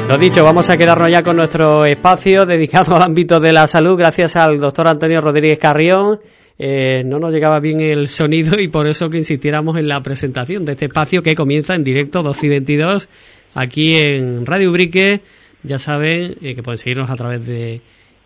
Lo dicho, vamos a quedarnos ya con nuestro espacio dedicado al ámbito de la salud, gracias al doctor Antonio Rodríguez Carrión. No nos llegaba bien el sonido y por eso que insistiéramos en la presentación de este espacio que comienza en directo 12:22 aquí en Radio Ubrique. Ya saben que pueden seguirnos a través de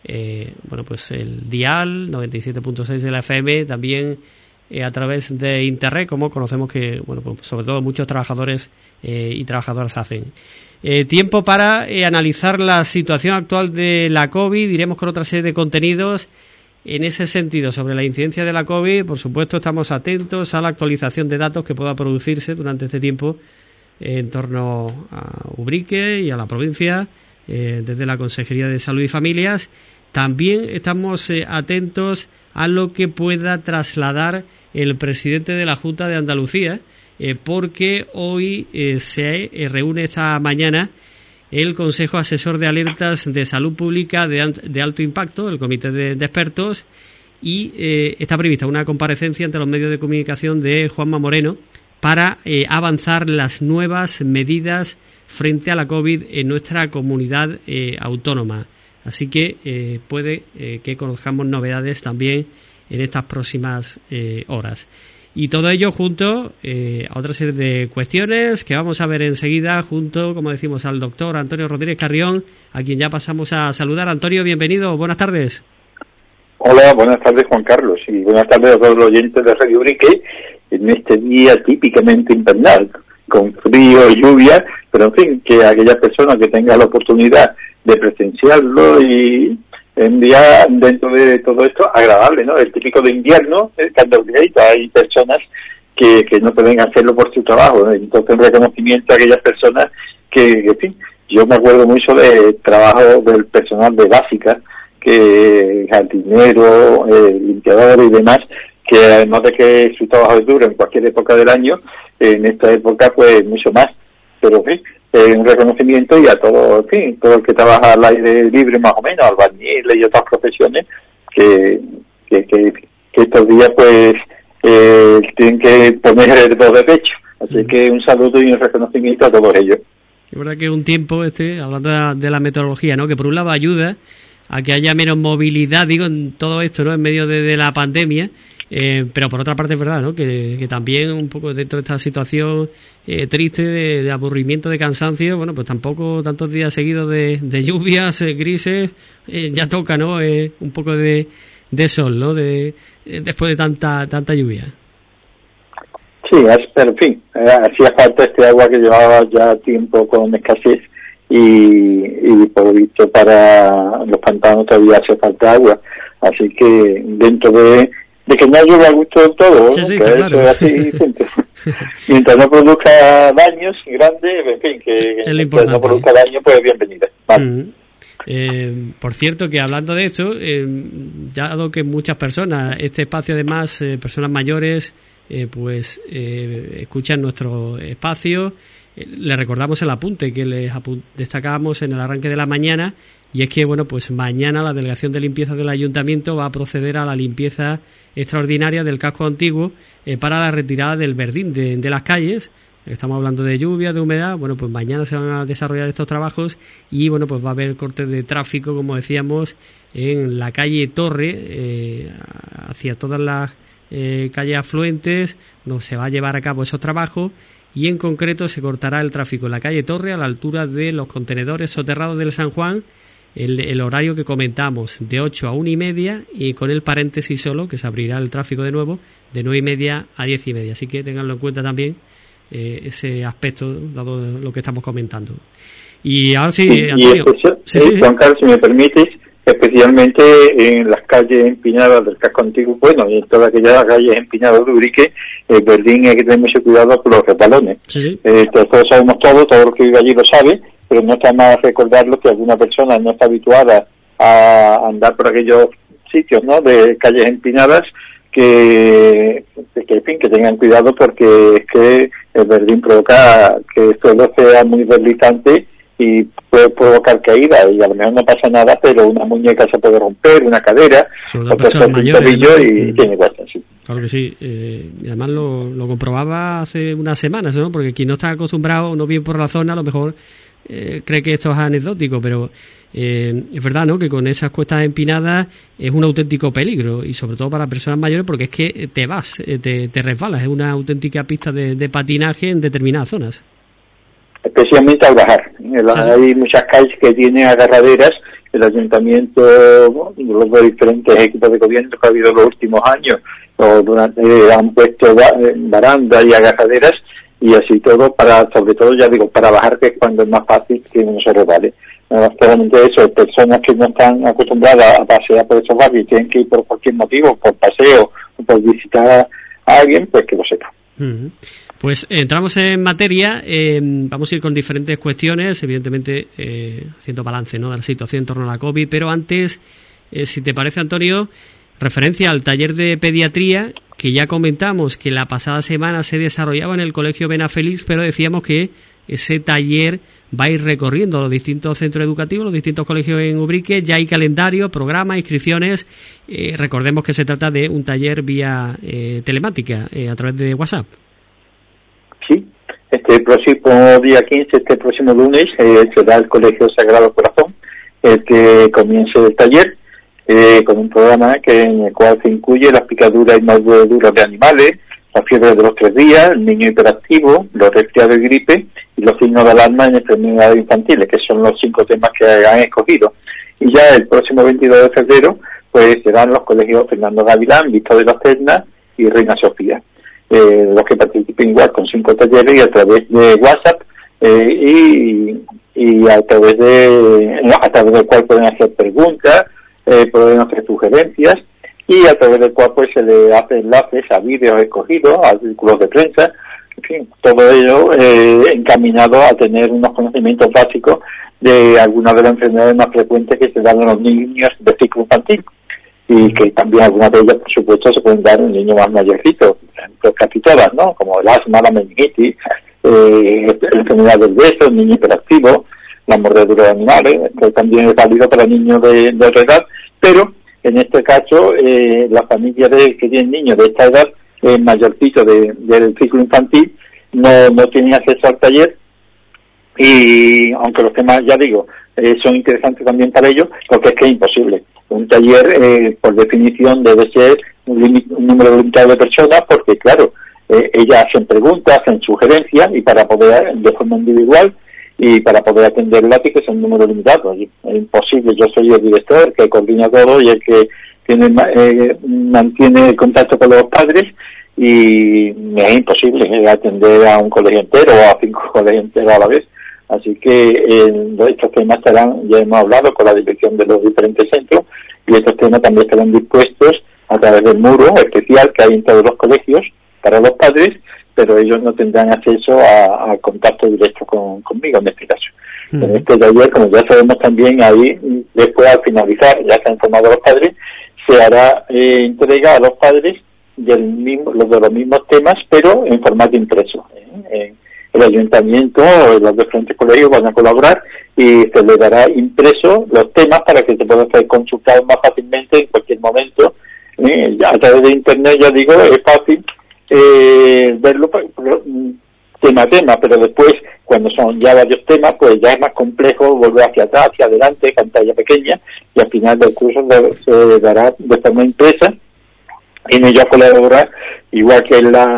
pues el dial 97.6 de la FM, también a través de internet, como conocemos que pues sobre todo muchos trabajadores y trabajadoras hacen. Tiempo para analizar la situación actual de la COVID. Iremos con otra serie de contenidos en ese sentido sobre la incidencia de la COVID. Por supuesto, estamos atentos a la actualización de datos que pueda producirse durante este tiempo en torno a Ubrique y a la provincia desde la Consejería de Salud y Familias. También estamos atentos a lo que pueda trasladar el presidente de la Junta de Andalucía, porque hoy se reúne esta mañana el Consejo Asesor de Alertas de Salud Pública de Alto Impacto, el Comité de Expertos, y está prevista una comparecencia ante los medios de comunicación de Juanma Moreno para avanzar las nuevas medidas frente a la COVID en nuestra comunidad autónoma. Así que puede que conozcamos novedades también en estas próximas horas. Y todo ello junto a otra serie de cuestiones que vamos a ver enseguida junto, como decimos, al doctor Antonio Rodríguez Carrión, a quien ya pasamos a saludar. Antonio, bienvenido, buenas tardes. Hola, buenas tardes, Juan Carlos, y buenas tardes a todos los oyentes de Radio Ubrique en este día típicamente invernal, con frío y lluvia, pero en fin, que aquellas personas que tengan la oportunidad de presenciarlo y en día dentro de todo esto agradable, ¿no? El típico de invierno, cuando hay personas que no pueden hacerlo por su trabajo, ¿no? Entonces un reconocimiento a aquellas personas que, en fin, yo me acuerdo mucho del trabajo del personal de básica, que jardinero, limpiador y demás, que además de que su trabajo es duro en cualquier época del año, en esta época pues mucho más, pero en fin, un reconocimiento y a todo, en fin, todo el que trabaja al aire libre más o menos, albañiles y otras profesiones que estos días pues tienen que poner el dos de pecho. Así que un saludo y un reconocimiento a todos ellos. Es verdad que un tiempo, hablando de la meteorología, ¿no? Que por un lado ayuda a que haya menos movilidad, digo, en todo esto, ¿no? En medio de la pandemia. Pero por otra parte es verdad, ¿no? Que también un poco dentro de esta situación triste de aburrimiento, de cansancio, bueno, pues tampoco tantos días seguidos de lluvias grises, ya toca, ¿no? Un poco de sol, ¿no? Después de tanta lluvia. Sí, pero en fin, hacía falta este agua que llevaba ya tiempo con escasez y por lo visto para los pantanos todavía hace falta agua, así que dentro de que no llueva a gusto de todo, sí, que claro. eso es así, mientras no produzca daños grandes, en fin, que mientras no produzca daños, pues bienvenida. Vale. Por cierto, que hablando de esto, ya dado que muchas personas, este espacio además, personas mayores, escuchan nuestro espacio, le recordamos el apunte que les destacábamos en el arranque de la mañana, y es que pues mañana la Delegación de Limpieza del Ayuntamiento va a proceder a la limpieza extraordinaria del casco antiguo para la retirada del verdín de las calles. Estamos hablando de lluvia, de humedad. Pues mañana se van a desarrollar estos trabajos y pues va a haber cortes de tráfico, como decíamos, en la calle Torre hacia todas las calles afluentes. Se va a llevar a cabo esos trabajos y en concreto se cortará el tráfico en la calle Torre a la altura de los contenedores soterrados del San Juan, el horario que comentamos, de 8 a 1:30, y con el paréntesis solo, que se abrirá el tráfico de nuevo, de 9:30 a 10:30. Así que tenganlo en cuenta también ese aspecto, dado lo que estamos comentando. Y ahora sí, Antonio. Sí. Juan Carlos, si me permites, especialmente en las calles empinadas del casco antiguo, y en todas aquellas calles empinadas de Ubrique, el verdín hay que tener mucho cuidado con los resbalones. Sí. Todos sabemos todo lo que vive allí lo sabe, pero no está mal recordarlo que alguna persona no está habituada a andar por aquellos sitios, ¿no? De calles empinadas, que tengan cuidado, porque es que el verdín provoca que el suelo sea muy deslizante y puede provocar caída, y a lo mejor no pasa nada, pero una muñeca se puede romper, una cadera, otro tobillo, y tiene cosas así. Claro que sí, y además lo comprobaba hace unas semanas, ¿no? Porque quien no está acostumbrado, no bien por la zona, a lo mejor cree que esto es anecdótico, pero es verdad, ¿no?, que con esas cuestas empinadas es un auténtico peligro, y sobre todo para personas mayores, porque es que te resbalas, es una auténtica pista de patinaje en determinadas zonas. Especialmente al bajar. Hay muchas calles que tienen agarraderas. El ayuntamiento, los diferentes equipos de gobierno que ha habido en los últimos años, han puesto barandas y agarraderas, y así todo, sobre todo, ya digo, para bajar, que es cuando es más fácil que uno se resbale. Claramente eso, personas que no están acostumbradas a pasear por esos barrios y tienen que ir por cualquier motivo, por paseo o por visitar a alguien, pues que lo sepan. Uh-huh. Pues entramos en materia, vamos a ir con diferentes cuestiones, evidentemente haciendo balance, ¿no?, de la situación en torno a la COVID, pero antes, si te parece, Antonio, referencia al taller de pediatría, que ya comentamos que la pasada semana se desarrollaba en el Colegio Benafélix, pero decíamos que ese taller va a ir recorriendo los distintos centros educativos, los distintos colegios en Ubrique. Ya hay calendario, programa, inscripciones. Recordemos que se trata de un taller vía telemática, a través de WhatsApp. Sí, este próximo día 15, este próximo lunes, será el Colegio Sagrado Corazón el que comience el taller, con un programa en el cual se incluye las picaduras y mordeduras de animales, la fiebre de los 3 días, el niño hiperactivo, los resfriados y gripe, y los signos de alarma en enfermedades infantiles, que son los 5 temas que han escogido. Y ya el próximo 22 de febrero, pues serán los colegios Fernando Gavilán, Víctor de la Serna y Reina Sofía. Los que participen igual con 5 talleres, y a través de WhatsApp, y a través del cual pueden hacer preguntas, pueden hacer sugerencias, y a través del cual pues se le hace enlaces a vídeos escogidos, a artículos de prensa, en fin, todo ello encaminado a tener unos conocimientos básicos de algunas de las enfermedades más frecuentes que se dan a los niños de ciclo infantil, y que también algunas de ellas, por supuesto, se pueden dar en un niño más mayorcito, casi todas, ¿no?, como el asma, la meningitis, la enfermedad del beso, el niño hiperactivo, la mordedura de animales, que también es válido para niños de otra edad, pero en este caso las familias que tienen niños de esta edad, mayorcito del ciclo infantil, no tienen acceso al taller, y aunque los temas, ya digo, son interesantes también para ellos, porque es que es imposible. Un taller, por definición, debe ser un número limitado de personas, porque claro, ellas hacen preguntas, hacen sugerencias, y para poder, de forma individual, y para poder atenderla, que es un número limitado. Es imposible. Yo soy el director, el que coordina todo y el que mantiene contacto con los padres, y me es imposible atender a un colegio entero o a 5 colegios enteros a la vez. Así que estos temas estarán, ya hemos hablado con la dirección de los diferentes centros, y estos temas también estarán dispuestos a través del muro especial que hay en todos los colegios para los padres, pero ellos no tendrán acceso a contacto directo conmigo en este caso. Uh-huh. En este taller, como ya sabemos también, ahí después, al finalizar, ya se han informado los padres, se hará entrega a los padres de los mismos temas, pero en formato impreso. El ayuntamiento, los diferentes colegios van a colaborar, y se le dará impreso los temas para que se puedan ser consultados más fácilmente en cualquier momento. A través de internet, ya digo, es fácil verlo tema a tema, pero después, cuando son ya varios temas, pues ya es más complejo volver hacia atrás, hacia adelante, pantalla pequeña, y al final del curso se dará de forma impresa, y en ella colaborar, igual que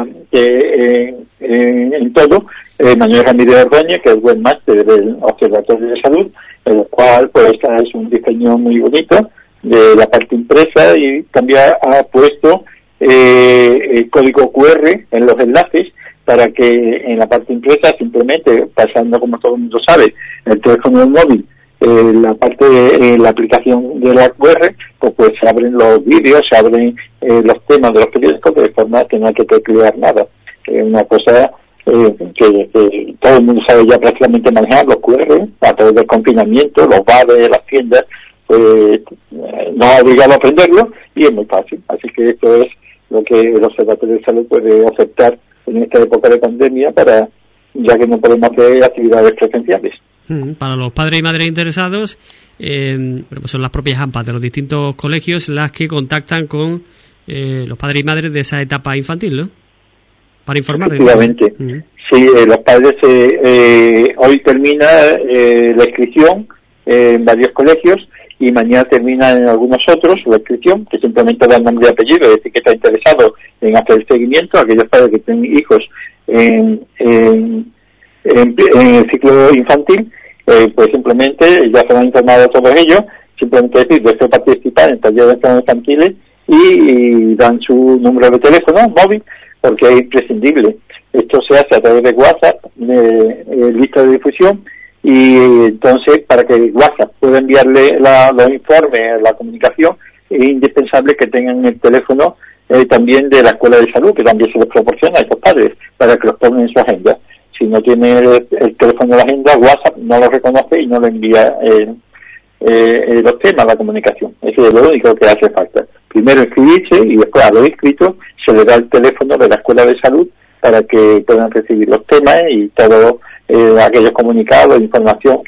en todo, Manuel Ramírez Ordóñez, que es webmaster del Observatorio de Salud, el cual pues es un diseño muy bonito de la parte impresa, y también ha puesto el código QR en los enlaces, para que en la parte impresa, simplemente pasando, como todo el mundo sabe, el teléfono del móvil, la aplicación de la QR, pues se abren los vídeos, se abren los temas de los periódicos, de forma que no hay que teclear nada. Es una cosa que todo el mundo sabe ya prácticamente manejar, los QR, a través del confinamiento, los bares, las tiendas, nos ha obligado a aprenderlo, y es muy fácil. Así que esto es lo que el Observatorio de Salud puede aceptar en esta época de pandemia, ya que no podemos hacer actividades presenciales. Para los padres y madres interesados, pues son las propias AMPAs de los distintos colegios las que contactan con los padres y madres de esa etapa infantil, ¿no? para informar. Efectivamente. Sí, los padres, hoy termina la inscripción en varios colegios y mañana termina en algunos otros la inscripción, que simplemente da nombre y apellido, es decir, que está interesado en hacer el seguimiento a aquellos padres que tienen hijos en el ciclo infantil, pues simplemente ya se han informado a todos ellos, simplemente decir, deseo participar en talleres de enfermedades infantiles y dan su número de teléfono móvil, porque es imprescindible. Esto se hace a través de WhatsApp, lista de difusión, y entonces para que WhatsApp pueda enviarle los informes, la comunicación, es indispensable que tengan el teléfono también de la Escuela de Salud, que también se les proporciona a estos padres, para que los pongan en su agenda. Si no tiene el teléfono de la agenda, WhatsApp no lo reconoce y no le envía los temas, la comunicación. Eso es lo único que hace falta. Primero inscribirse y después a los inscritos se le da el teléfono de la Escuela de Salud para que puedan recibir los temas y todos aquellos comunicados, información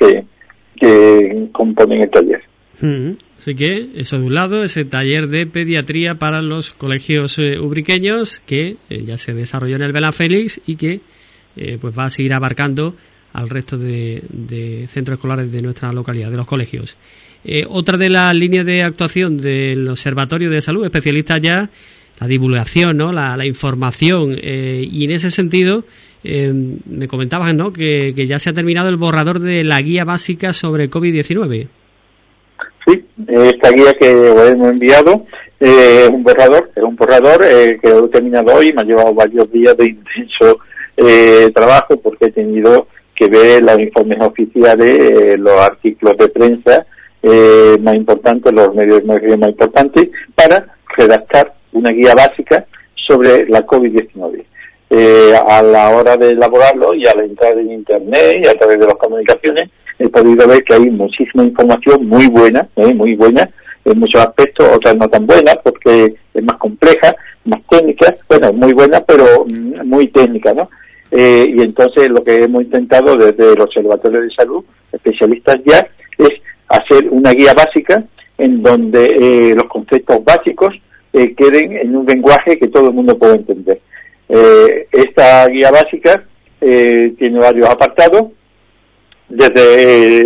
que componen el taller. Así que eso de un lado, ese taller de pediatría para los colegios ubriqueños que ya se desarrolló en el Belán Félix y que pues va a seguir abarcando al resto de centros escolares de nuestra localidad, de los colegios. Otra de las líneas de actuación del Observatorio de Salud, especialistas ya, la divulgación, ¿no? La información, y en ese sentido me comentabas, ¿no?, que ya se ha terminado el borrador de la guía básica sobre COVID-19. Sí, esta guía que os hemos enviado es un borrador que he terminado hoy. Me ha llevado varios días de intenso trabajo porque he tenido que ver los informes oficiales, los artículos de prensa más importantes, los medios más importantes, para redactar una guía básica sobre la COVID-19. A la hora de elaborarlo y al entrar en Internet y a través de las comunicaciones, he podido ver que hay muchísima información muy buena en muchos aspectos, otras no tan buenas porque es más compleja, más técnica, bueno, muy buena pero muy técnica, ¿no? Y entonces lo que hemos intentado desde el Observatorio de Salud, especialistas ya, es hacer una guía básica en donde los conceptos básicos queden en un lenguaje que todo el mundo pueda entender. Esta guía básica tiene varios apartados, desde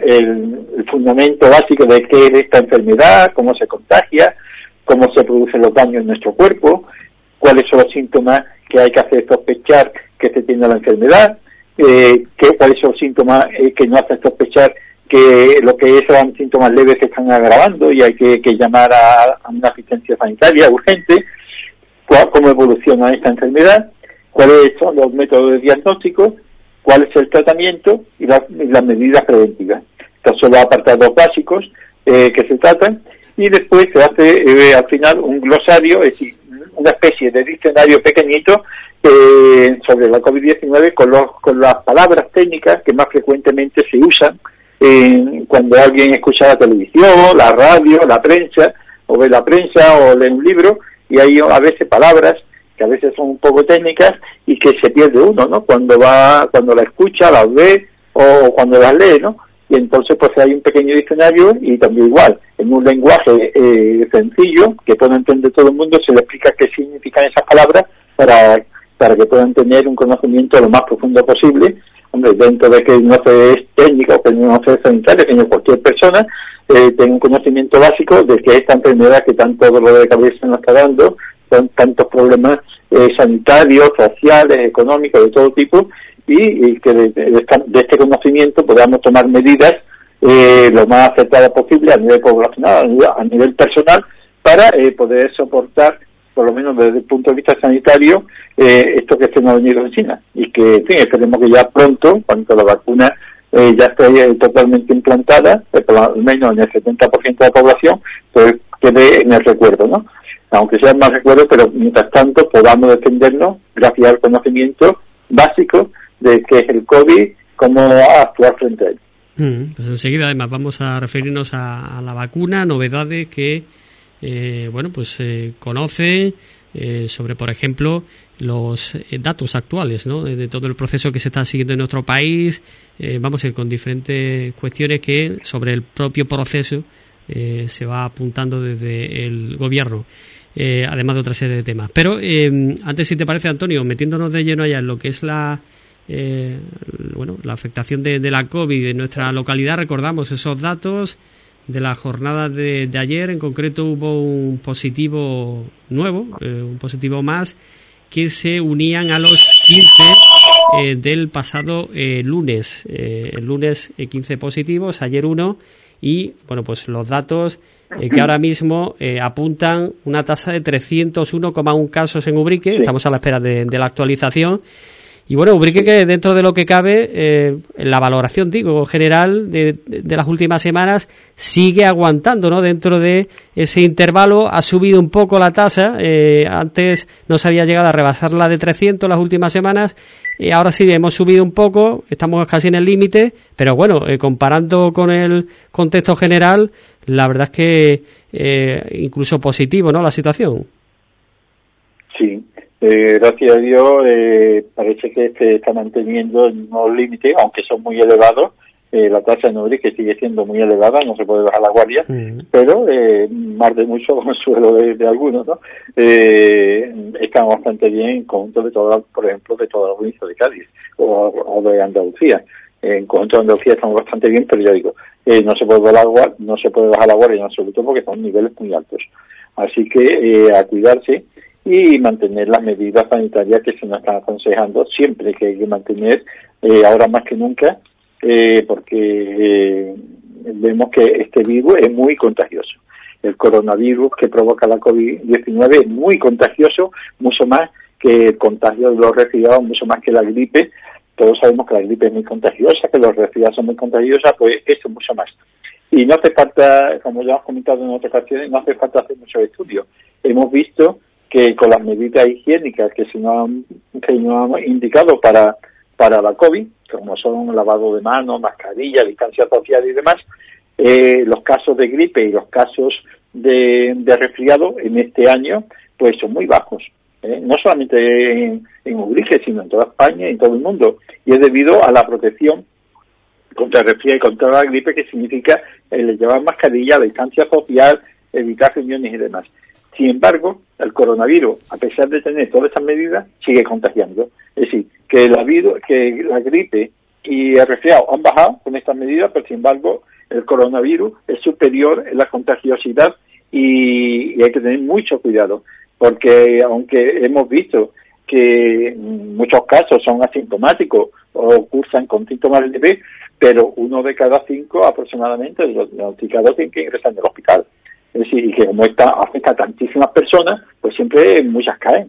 el fundamento básico de qué es esta enfermedad, cómo se contagia, cómo se producen los daños en nuestro cuerpo, cuáles son los síntomas que hay que hacer sospechar que se tiene la enfermedad, cuáles son los síntomas que no hacen sospechar que lo que son síntomas leves se están agravando y hay que llamar a una asistencia sanitaria urgente, cómo evoluciona esta enfermedad, cuáles son los métodos de diagnóstico, cuál es el tratamiento y las medidas preventivas. Estos son los apartados básicos que se tratan, y después se hace al final un glosario, es decir, una especie de diccionario pequeñito sobre la COVID-19 con las palabras técnicas que más frecuentemente se usan cuando alguien escucha la televisión, la radio, la prensa, o ve la prensa o lee un libro, y hay a veces palabras que a veces son un poco técnicas y que se pierde uno, ¿no? Cuando la escucha, las ve o cuando las lee, ¿no? Y entonces pues hay un pequeño diccionario y también igual, en un lenguaje sencillo que pueda entender todo el mundo, se le explica qué significan esas palabras para que puedan tener un conocimiento lo más profundo posible. Hombre, dentro de que no se es técnico o que no se es sanitario, sino cualquier persona tenga un conocimiento básico de que esta enfermedad que tanto dolor de cabeza nos está dando, con tantos problemas sanitarios, sociales, económicos, de todo tipo, y que de este conocimiento podamos tomar medidas lo más acertadas posible a nivel poblacional, a nivel personal, para poder soportar, por lo menos desde el punto de vista sanitario, esto que se nos ha venido encima. Y que, en fin, esperemos que ya pronto, cuando la vacuna ya esté totalmente implantada, por lo menos en el 70% de la población, pues quede en el recuerdo, ¿no? Aunque sea más recuerdo, pero mientras tanto podamos defendernos gracias al conocimiento básico de qué es el COVID, cómo actuar frente a él. Pues enseguida además vamos a referirnos a la vacuna, novedades que conoce sobre, por ejemplo, los datos actuales, ¿no?, de todo el proceso que se está siguiendo en nuestro país. Vamos a ir con diferentes cuestiones que sobre el propio proceso se va apuntando desde el gobierno. además de otra serie de temas. Pero antes, si te parece, Antonio, metiéndonos de lleno allá en lo que es la afectación de la COVID en nuestra localidad, recordamos esos datos de la jornada de ayer. En concreto hubo un positivo nuevo, un positivo más, que se unían a los 15 del pasado lunes. El lunes 15 positivos, ayer 1, y bueno, pues los datos que ahora mismo apuntan una tasa de 301,1 casos en Ubrique. Sí. Estamos a la espera de la actualización. Y bueno, Ubrique, que dentro de lo que cabe, la valoración, general de las últimas semanas, sigue aguantando, ¿no? Dentro de ese intervalo ha subido un poco la tasa. Antes no se había llegado a rebasar la de 300 las últimas semanas. Ahora sí hemos subido un poco, estamos casi en el límite, pero bueno, comparando con el contexto general, la verdad es que incluso positivo, ¿no? La situación. Sí. Gracias a Dios, parece que se está manteniendo en unos límites, aunque son muy elevados. La tasa en Ubrique sigue siendo muy elevada, no se puede bajar la guardia, pero más de mucho consuelo de algunos, ¿no? Están bastante bien en conjunto de toda, por ejemplo, de toda la provincia de Cádiz o de Andalucía. En conjunto de Andalucía estamos bastante bien, pero ya digo, no se puede bajar la guardia en absoluto porque son niveles muy altos. Así que a cuidarse y mantener las medidas sanitarias que se nos están aconsejando siempre, que hay que mantener ahora más que nunca, porque vemos que este virus es muy contagioso. El coronavirus que provoca la COVID-19 es muy contagioso, mucho más que el contagio de los resfriados, mucho más que la gripe. Todos sabemos que la gripe es muy contagiosa, que los resfriados son muy contagiosos, pues esto mucho más. Y no hace falta, como ya hemos comentado en otras ocasiones, no hace falta hacer muchos estudios. Hemos visto que con las medidas higiénicas que nos han indicado para la COVID, como son lavado de manos, mascarilla, distancia social y demás, los casos de gripe y los casos de resfriado en este año pues son muy bajos, no solamente en Ubrique, sino en toda España y en todo el mundo, y es debido a la protección contra el resfriado y contra la gripe, que significa llevar mascarilla, la distancia social, evitar reuniones y demás. Sin embargo, el coronavirus, a pesar de tener todas estas medidas, sigue contagiando. Es decir, que la gripe y el resfriado han bajado con estas medidas, pero sin embargo, el coronavirus es superior en la contagiosidad y hay que tener mucho cuidado, porque aunque hemos visto que en muchos casos son asintomáticos o cursan con síntomas leves, pero 1 de cada 5 aproximadamente de los diagnosticados tienen que ingresar en el hospital. Es decir, y que como esta afecta a tantísimas personas, pues siempre muchas caen,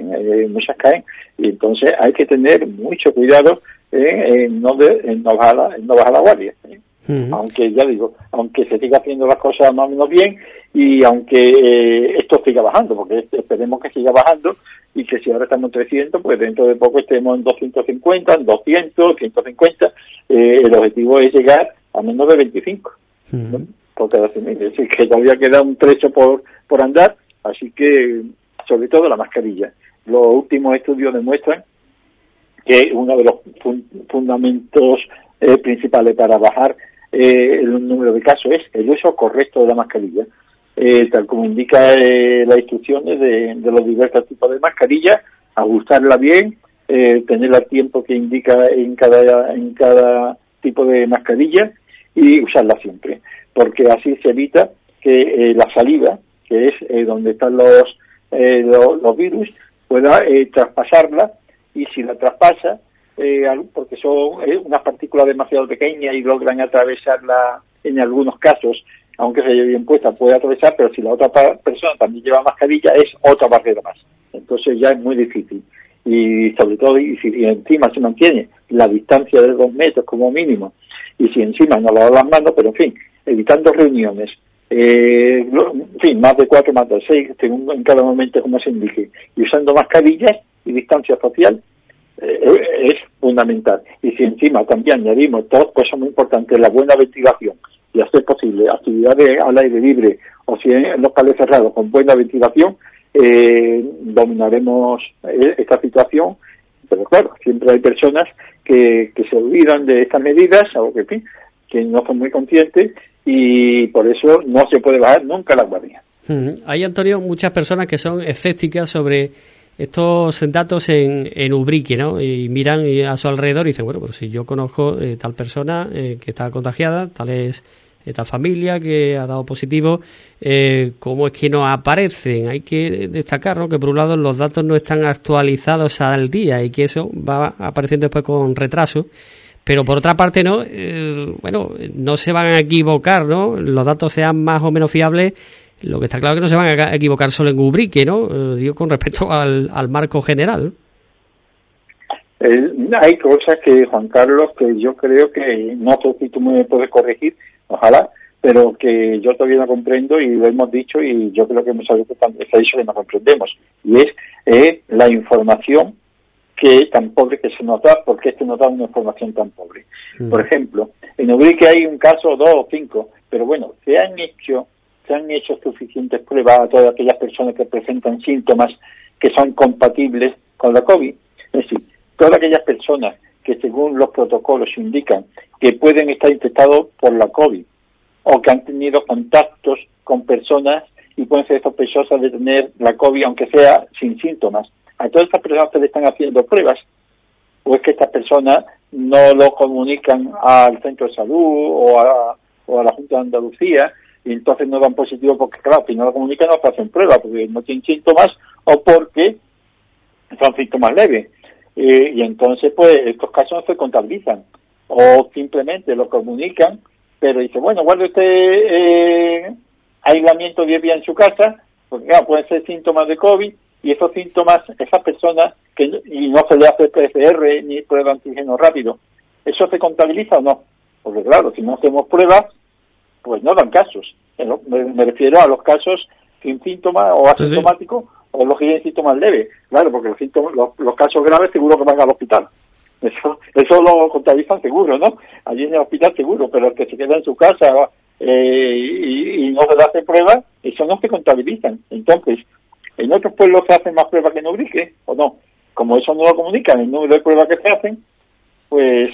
y entonces hay que tener mucho cuidado en no bajar la guardia. Aunque ya digo, aunque se siga haciendo las cosas más o menos bien y aunque esto siga bajando, porque esperemos que siga bajando y que si ahora estamos en 300, pues dentro de poco estemos en 250, en 200, 150. El objetivo es llegar a menos de 25. ¿No? Por cada 100.000, es decir, que todavía queda un trecho por andar, así que sobre todo la mascarilla. Los últimos estudios demuestran que uno de los fundamentos principales para bajar el número de casos es el uso correcto de la mascarilla, tal como indica las instrucciones de los diversos tipos de mascarilla, ajustarla bien, tenerla al tiempo que indica en cada tipo de mascarilla y usarla siempre, porque así se evita que la saliva, que es donde están los virus, pueda traspasarla, y si la traspasa, porque son unas partículas demasiado pequeñas y logran atravesarla en algunos casos, aunque se lleve bien puesta, puede atravesar, pero si la otra persona también lleva mascarilla, es otra barrera más. Entonces ya es muy difícil. Y sobre todo, y si encima se mantiene la distancia de 2 metros como mínimo, y si encima no lavar las manos, pero en fin, evitando reuniones, en fin, más de 4, más de 6, según en cada momento como se indique, y usando mascarillas y distancia social, es fundamental. Y si encima también añadimos dos cosas muy importantes, la buena ventilación, y hacer posible actividades al aire libre, o si en locales cerrados con buena ventilación, dominaremos esta situación. Pero claro, siempre hay personas que se olvidan de estas medidas, o que no son muy conscientes, y por eso no se puede bajar nunca la guardia. Hay, Antonio, muchas personas que son escépticas sobre estos datos en Ubrique, ¿no? Y miran a su alrededor y dicen, bueno, pues si yo conozco tal persona que está contagiada, tal familia que ha dado positivo, ¿cómo es que no aparecen? Hay que destacar, ¿no?, que por un lado los datos no están actualizados al día y que eso va apareciendo después con retraso. Pero por otra parte, ¿no? No se van a equivocar, ¿no? Los datos sean más o menos fiables. Lo que está claro es que no se van a equivocar solo en Ubrique, ¿no? Digo, con respecto al marco general. Hay cosas que, Juan Carlos, que yo creo que, no sé si tú me puedes corregir, ojalá, pero que yo todavía no comprendo y lo hemos dicho y yo creo que muchas veces se ha dicho que no comprendemos. Y es la información que tan pobre que se nos da, porque se nos da una información tan pobre. Por ejemplo, en Ubrique hay un caso, 2 o 5, pero bueno, se han hecho suficientes pruebas a todas aquellas personas que presentan síntomas que son compatibles con la COVID. Es decir, todas aquellas personas que según los protocolos indican que pueden estar infectados por la COVID o que han tenido contactos con personas y pueden ser sospechosas de tener la COVID aunque sea sin síntomas. A todas estas personas se le están haciendo pruebas, o es que estas personas no lo comunican al centro de salud o a la Junta de Andalucía y entonces no dan positivo porque, claro, si no lo comunican no se hacen pruebas porque no tienen síntomas o porque son síntomas leves. Y entonces, pues, estos casos no se contabilizan o simplemente lo comunican, pero dice, bueno, guarde usted aislamiento 10 días en su casa, porque claro, pueden ser síntomas de COVID y esos síntomas, esas personas y no se le hace PCR ni prueba de antígeno rápido, ¿eso se contabiliza o no? Porque claro, si no hacemos pruebas, pues no dan casos. Me refiero a los casos sin síntomas o asintomáticos, o los que tienen síntomas leves. Claro, porque los casos graves seguro que van al hospital. Eso lo contabilizan seguro, ¿no? Allí en el hospital seguro, pero el que se queda en su casa y no se le hace pruebas, eso no se contabilizan. Entonces, en otros pueblos se hacen más pruebas que en Ubrique, ¿o no? Como eso no lo comunican, el número de pruebas que se hacen, pues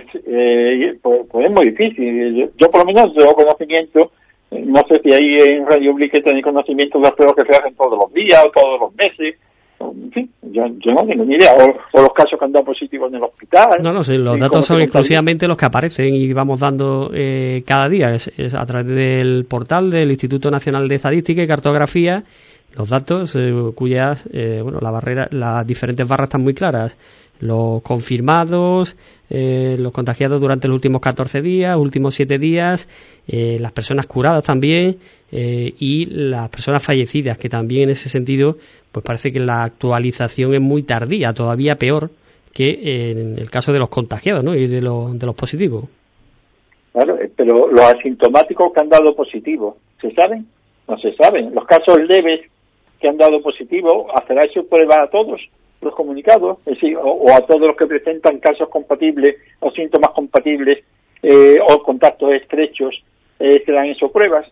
es muy difícil. Yo por lo menos tengo conocimiento, no sé si ahí en Radio Ubrique tenéis conocimiento de las pruebas que se hacen todos los días o todos los meses. En fin, yo no tengo ni idea. O los casos que han dado positivos en el hospital. No, sí, los datos son exclusivamente los que aparecen y vamos dando cada día. Es a través del portal del Instituto Nacional de Estadística y Cartografía, los datos cuyas, las diferentes barras están muy claras. Los confirmados, los contagiados durante los últimos 14 días, últimos 7 días, las personas curadas también y las personas fallecidas, que también en ese sentido pues parece que la actualización es muy tardía, todavía peor que en el caso de los contagiados, ¿no?, y de los positivos. Claro, pero los asintomáticos que han dado positivo, ¿se saben? No se saben. Los casos leves que han dado positivo, ¿hacerá eso prueba a todos los comunicados? Es decir, o a todos los que presentan casos compatibles o síntomas compatibles o contactos estrechos, ¿se dan eso pruebas?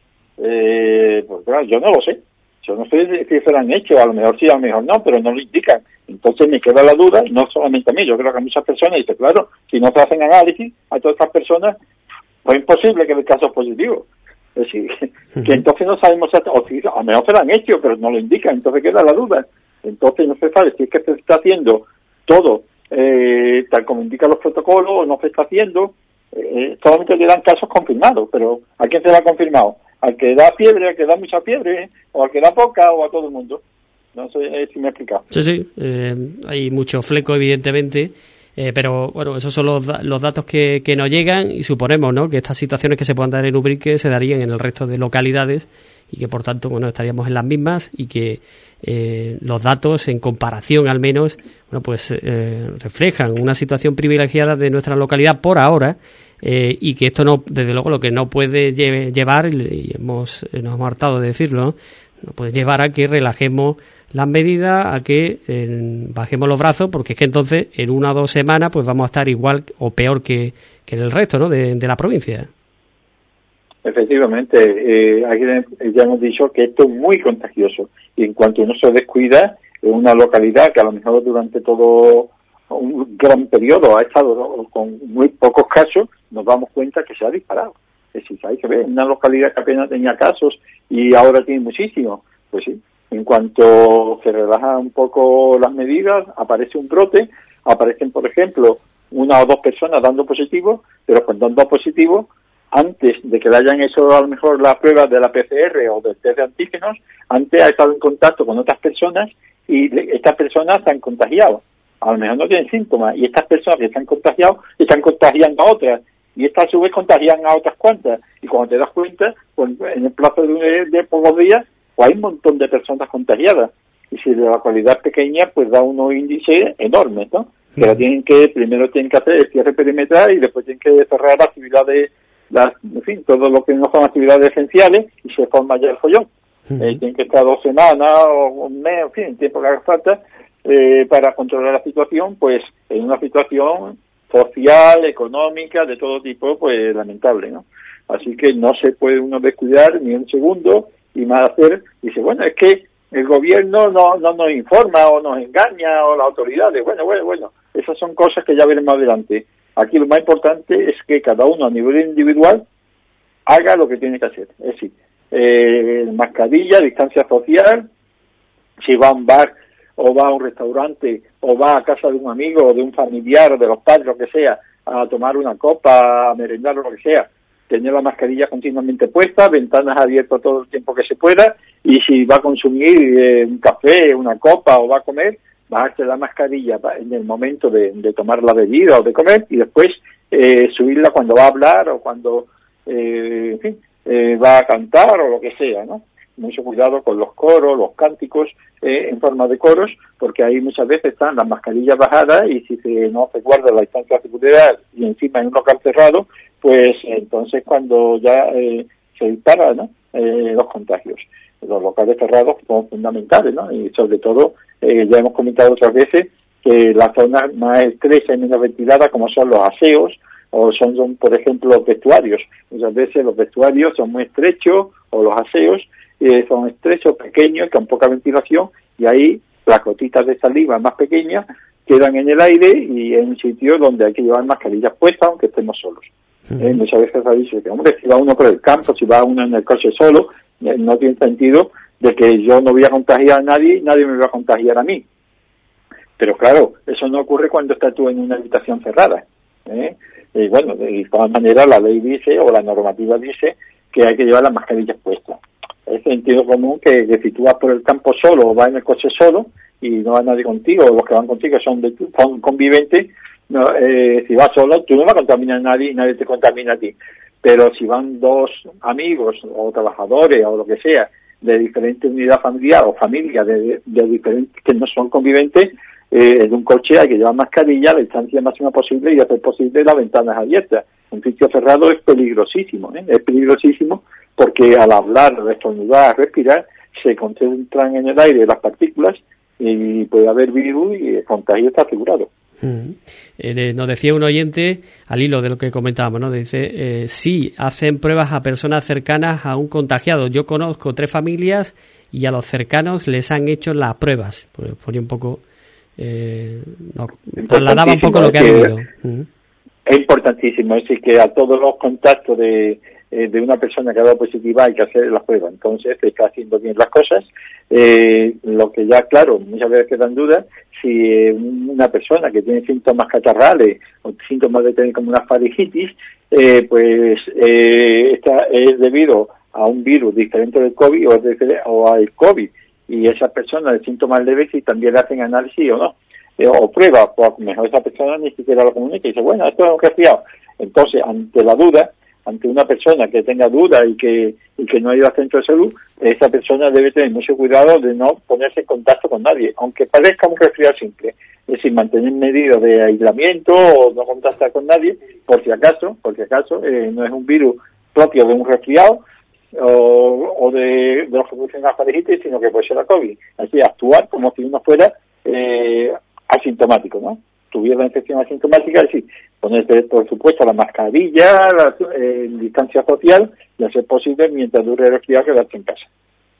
Pues claro, yo no lo sé. Yo no sé si se lo han hecho, a lo mejor sí, a lo mejor no, pero no lo indican. Entonces me queda la duda, y no solamente a mí, yo creo que a muchas personas, dicen, claro, si no se hacen análisis a todas estas personas, pues es imposible que el caso es positivo. Es decir, que entonces no sabemos, o si a lo mejor se lo han hecho, pero no lo indican, entonces queda la duda. Entonces no se sabe si es que se está haciendo todo tal como indican los protocolos o no se está haciendo. Solamente le dan casos confirmados, pero ¿a quién se le ha confirmado? ¿Al que da fiebre, al que da mucha fiebre, o al que da poca, o a todo el mundo? No sé si me he explicado. Sí, hay mucho fleco, evidentemente, pero bueno, esos son los datos que nos llegan y suponemos, ¿no?, que estas situaciones que se puedan dar en Ubrique se darían en el resto de localidades y que por tanto, bueno, estaríamos en las mismas y que los datos, en comparación al menos, bueno, pues reflejan una situación privilegiada de nuestra localidad por ahora. Y que esto no, desde luego, lo que no puede llevar, y nos hemos hartado de decirlo, no puede llevar a que relajemos las medidas, a que bajemos los brazos, porque es que entonces en 1 o 2 semanas pues vamos a estar igual o peor que en el resto, ¿no?, de la provincia. Efectivamente, aquí ya hemos dicho que esto es muy contagioso y en cuanto uno se descuida en una localidad que a lo mejor durante todo un gran periodo ha estado con muy pocos casos, nos damos cuenta que se ha disparado. Es decir, hay que ver, una localidad que apenas tenía casos y ahora tiene muchísimo. Pues sí, en cuanto se relajan un poco las medidas, aparece un brote, aparecen, por ejemplo, una o dos personas dando positivo, pero cuando dan dos positivos, antes de que le hayan hecho a lo mejor las pruebas de la PCR o del test de antígenos, antes ha estado en contacto con otras personas y estas personas se han contagiado. A lo mejor no tienen síntomas y estas personas que se han contagiado están contagiando a otras y estas a su vez contagian a otras cuantas. Y cuando te das cuenta, pues en el plazo de pocos días, pues hay un montón de personas contagiadas. Y si de la cualidad pequeña, pues da unos índices enormes, ¿no? Que primero tienen que hacer el cierre perimetral y después tienen que cerrar las actividades, en fin, todo lo que no son actividades esenciales y se forma ya el follón. Tienen que estar 2 semanas o un mes, en fin, el tiempo que haga falta para controlar la situación, pues en una situación social, económica, de todo tipo, pues lamentable, ¿no? Así que no se puede uno descuidar ni un segundo y más hacer, dice, bueno, es que el gobierno no nos informa o nos engaña o las autoridades, bueno, esas son cosas que ya veremos adelante. Aquí lo más importante es que cada uno a nivel individual haga lo que tiene que hacer, es decir, mascarilla, distancia social, si va a un bar o va a un restaurante o va a casa de un amigo o de un familiar o de los padres, lo que sea, a tomar una copa, a merendar o lo que sea, tener la mascarilla continuamente puesta, ventanas abiertas todo el tiempo que se pueda, y si va a consumir un café, una copa o va a comer, bajarse la mascarilla en el momento de tomar la bebida o de comer y después subirla cuando va a hablar o cuando en fin, va a cantar o lo que sea, ¿no? Mucho cuidado con los coros, los cánticos en forma de coros, porque ahí muchas veces están las mascarillas bajadas y si no se guarda la distancia de seguridad y encima en un local cerrado, pues entonces cuando ya se disparan, ¿no? Los contagios. Los locales cerrados son fundamentales, ¿no? Y sobre todo, ya hemos comentado otras veces que las zonas más estrechas y menos ventiladas, como son los aseos, o son, por ejemplo, los vestuarios. Muchas veces los vestuarios son muy estrechos, o los aseos son estrechos, pequeños, con poca ventilación, y ahí las gotitas de saliva más pequeñas quedan en el aire y en un sitio donde hay que llevar mascarillas puestas, aunque estemos solos. Muchas veces ha dicho que, hombre, si va uno por el campo, si va uno en el coche solo, no tiene sentido de que yo no voy a contagiar a nadie y nadie me va a contagiar a mí. Pero claro, eso no ocurre cuando estás tú en una habitación cerrada. Y bueno, de todas maneras la ley dice, o la normativa dice, que hay que llevar las mascarillas puestas. Es sentido común que si tú vas por el campo solo o vas en el coche solo y no va nadie contigo, o los que van contigo son conviventes, no, si vas solo, tú no vas a contaminar a nadie y nadie te contamina a ti. Pero si van dos amigos o trabajadores o lo que sea, de diferente unidad familiar o familias de diferentes que no son conviventes, en un coche hay que llevar mascarilla a la distancia máxima posible y hacer posible las ventanas abiertas. Un sitio cerrado es peligrosísimo, es peligrosísimo porque al hablar, estornudar, respirar, se concentran en el aire las partículas y puede haber virus y el contagio está asegurado. Nos decía un oyente, al hilo de lo que comentábamos, ¿no? Dice, sí, hacen pruebas a personas cercanas a un contagiado. Yo conozco 3 familias y a los cercanos les han hecho las pruebas. Pues ponía un poco, trasladaba un poco lo que ha vivido. Es importantísimo, es decir, que a todos los contactos de una persona que ha dado positiva hay que hacer las pruebas. Entonces se está haciendo bien las cosas. Lo que ya, claro, muchas veces quedan dudas, si una persona que tiene síntomas catarrales o síntomas de tener como una faringitis, esta es debido a un virus diferente del COVID o al COVID, y esa persona de síntomas leves si también le hacen análisis o no, o prueba, pues mejor esa persona ni siquiera lo comunica y dice, bueno, esto es un resfriado. Entonces, ante la duda, ante una persona que tenga duda y que no ha ido al centro de salud, esa persona debe tener mucho cuidado de no ponerse en contacto con nadie, aunque parezca un resfriado simple. Es decir, mantener medidas de aislamiento o no contactar con nadie, por si acaso, no es un virus propio de un resfriado o de los que producen la faringitis, sino que puede ser la COVID. Así, actuar como si uno fuera asintomático, ¿no? Tuviera la infección asintomática, es decir, ponerse, por supuesto, la mascarilla, la distancia social y hacer posible, mientras dure el resfriado, quedarse en casa.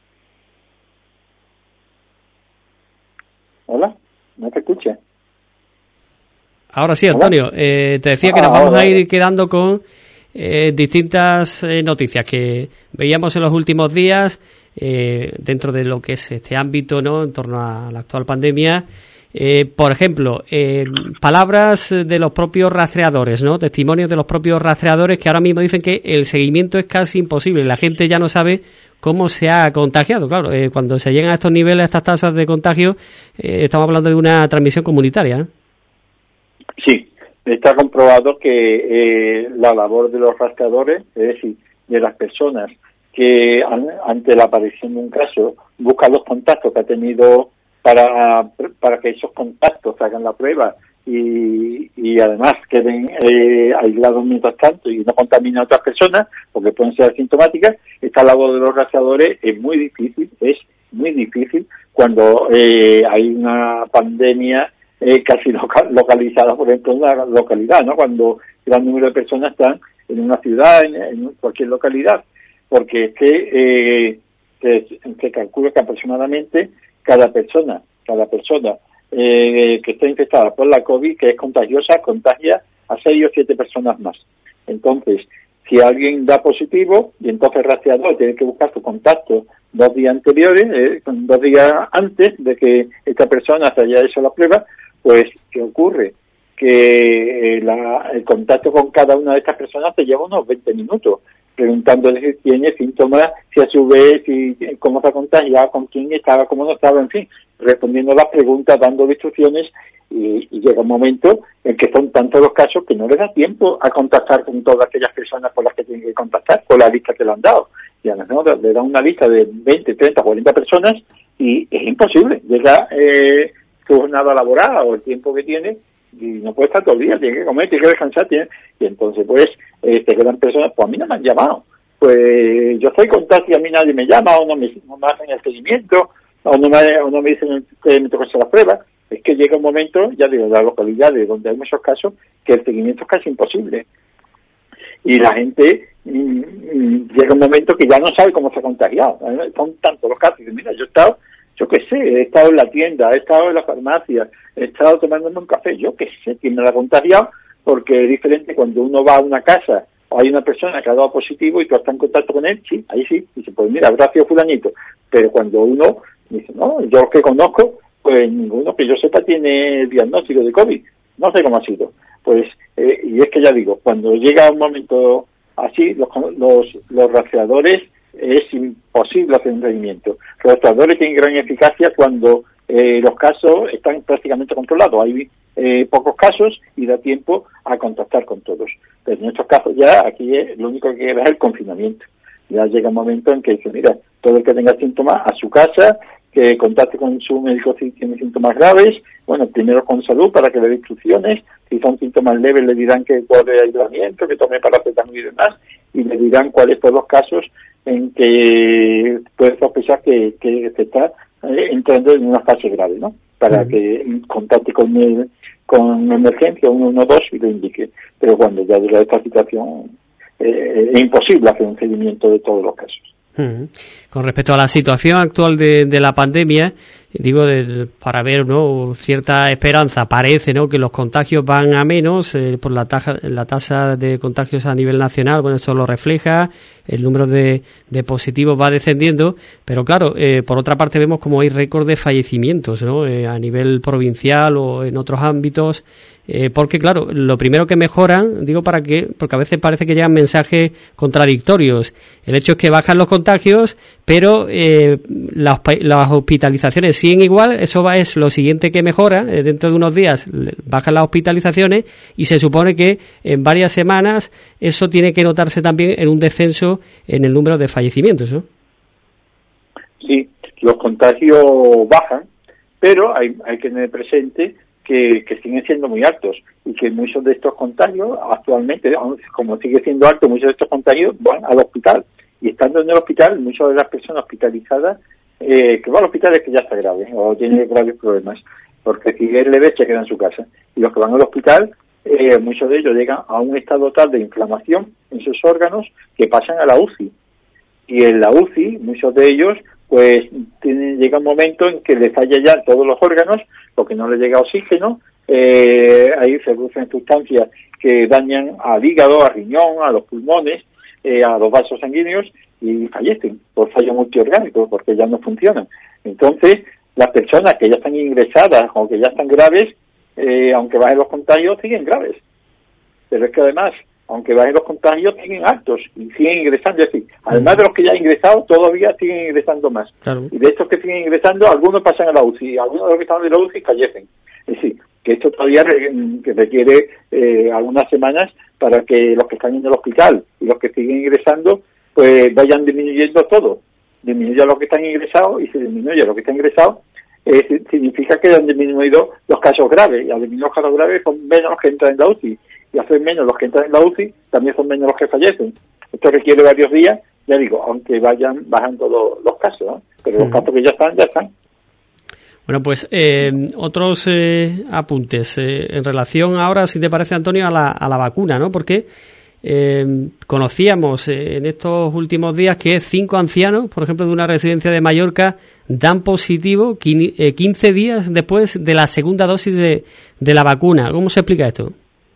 ¿Hola? ¿No te escuchas? Ahora sí, Antonio. Te decía que nos vamos a ir quedando con distintas noticias que veíamos en los últimos días dentro de lo que es este ámbito, ¿no?, en torno a la actual pandemia. Por ejemplo, palabras de los propios rastreadores, ¿no?, testimonios de los propios rastreadores que ahora mismo dicen que el seguimiento es casi imposible. La gente ya no sabe cómo se ha contagiado. Claro, cuando se llegan a estos niveles, a estas tasas de contagio, estamos hablando de una transmisión comunitaria, ¿eh? Sí, está comprobado que la labor de los rastreadores, es decir, de las personas que ante la aparición de un caso buscan los contactos que ha tenido para que esos contactos hagan la prueba y además queden aislados mientras tanto y no contaminen a otras personas porque pueden ser asintomáticas. Esta labor de los rastreadores es muy difícil cuando hay una pandemia casi localizada, por ejemplo, en una localidad, ¿no?, cuando gran número de personas están en una ciudad, en cualquier localidad, porque es que se calcula que aproximadamente cada persona que está infectada por la COVID, que es contagiosa, contagia a 6 o 7 personas más. Entonces, si alguien da positivo, y entonces el rastreador tiene que buscar su contacto 2 días anteriores, 2 días antes de que esta persona se haya hecho la prueba, pues, ¿qué ocurre? Que el contacto con cada una de estas personas te lleva unos 20 minutos, preguntándole si tiene síntomas, si a su vez, cómo se ha contagiado, con quién estaba, cómo no estaba, en fin, respondiendo las preguntas, dando instrucciones, y llega un momento en que son tantos los casos que no les da tiempo a contactar con todas aquellas personas por las que tienen que contactar, con la lista que le han dado. Y a lo mejor le dan una lista de 20, 30, 40 personas y es imposible. Llega su jornada laboral o el tiempo que tiene y no puede estar todo el día, tiene que comer, tiene que descansar, y entonces pues te quedan personas, pues a mí no me han llamado, pues yo estoy en contacto y a mí nadie me llama, o no me hacen el seguimiento, o no me dicen que me toca hacer la prueba. Es que llega un momento, ya digo, la localidad de donde hay muchos casos, que el seguimiento es casi imposible. Y la gente llega un momento que ya no sabe cómo se ha contagiado. Son tantos los casos. Mira, yo he estado en la tienda, he estado en la farmacia, he estado tomándome un café, yo qué sé quién me la ha contagiado, porque es diferente cuando uno va a una casa o hay una persona que ha dado positivo y tú estás en contacto con él, sí, ahí sí, dice, pues mira, gracias fulanito. Pero cuando uno dice, no, yo los que conozco, pues ninguno que yo sepa tiene diagnóstico de COVID, no sé cómo ha sido. Pues, y es que ya digo, cuando llega un momento así, los rastreadores es imposible hacer un seguimiento. Los rastreadores tienen gran eficacia cuando los casos están prácticamente controlados. Hay pocos casos y da tiempo a contactar con todos. Pero en estos casos ya aquí lo único que queda es el confinamiento. Ya llega un momento en que dice, mira, todo el que tenga síntomas a su casa, que contacte con su médico si tiene síntomas graves, bueno, primero con salud para que le dé instrucciones, si son síntomas leves le dirán que guarde aislamiento, que tome paracetamol y demás, y le dirán cuáles son los casos en que puede sospechar que se está entrando en una fase grave, ¿no? Para que contacte con emergencia 112 y lo indique. Pero cuando ya llega esta situación es imposible hacer un seguimiento de todos los casos. Con respecto a la situación actual de la pandemia, digo, para ver, ¿no?, cierta esperanza, parece, ¿no?, que los contagios van a menos por la tasa de contagios a nivel nacional. Bueno, eso lo refleja, el número de positivos va descendiendo, pero claro, por otra parte vemos como hay récord de fallecimientos, ¿no?, a nivel provincial o en otros ámbitos, porque claro, lo primero que mejoran, digo, porque a veces parece que llegan mensajes contradictorios. El hecho es que bajan los contagios, pero las hospitalizaciones siguen igual. Eso es lo siguiente que mejora. Dentro de unos días bajan las hospitalizaciones y se supone que en varias semanas eso tiene que notarse también en un descenso en el número de fallecimientos, ¿no? Sí, los contagios bajan, pero hay que tener presente que siguen siendo muy altos y que muchos de estos contagios actualmente, como sigue siendo alto, muchos de estos contagios van al hospital. Y estando en el hospital, muchas de las personas hospitalizadas que van al hospital es que ya está grave o tiene graves problemas, porque si es leve se queda en su casa. Y los que van al hospital, muchos de ellos llegan a un estado tal de inflamación en sus órganos que pasan a la UCI. Y en la UCI, muchos de ellos, pues llega un momento en que les falla ya todos los órganos, porque no les llega oxígeno, ahí se producen sustancias que dañan al hígado, al riñón, a los pulmones, a los vasos sanguíneos y fallecen por fallo multiorgánico, porque ya no funcionan. Entonces, las personas que ya están ingresadas o que ya están graves, aunque bajen los contagios, siguen graves. Pero es que además, aunque bajen los contagios, siguen altos y siguen ingresando. Es decir, además de los que ya han ingresado, todavía siguen ingresando más. Claro. Y de estos que siguen ingresando, algunos pasan a la UCI, algunos de los que están en la UCI fallecen. Es decir, que esto todavía requiere algunas semanas para que los que están en el hospital y los que siguen ingresando, pues vayan disminuyendo todo. Disminuye a los que están ingresados, y si disminuye a los que están ingresados, significa que han disminuido los casos graves, y al disminuir los casos graves son menos los que entran en la UCI, y al ser menos los que entran en la UCI, también son menos los que fallecen. Esto requiere varios días, ya digo, aunque vayan bajando los casos, ¿no? Pero los casos que ya están. Bueno, pues otros apuntes en relación ahora, si te parece, Antonio, a la vacuna, ¿no? Porque conocíamos en estos últimos días que 5 ancianos, por ejemplo, de una residencia de Mallorca, dan positivo 15 días después de la segunda dosis de la vacuna. ¿Cómo se explica esto?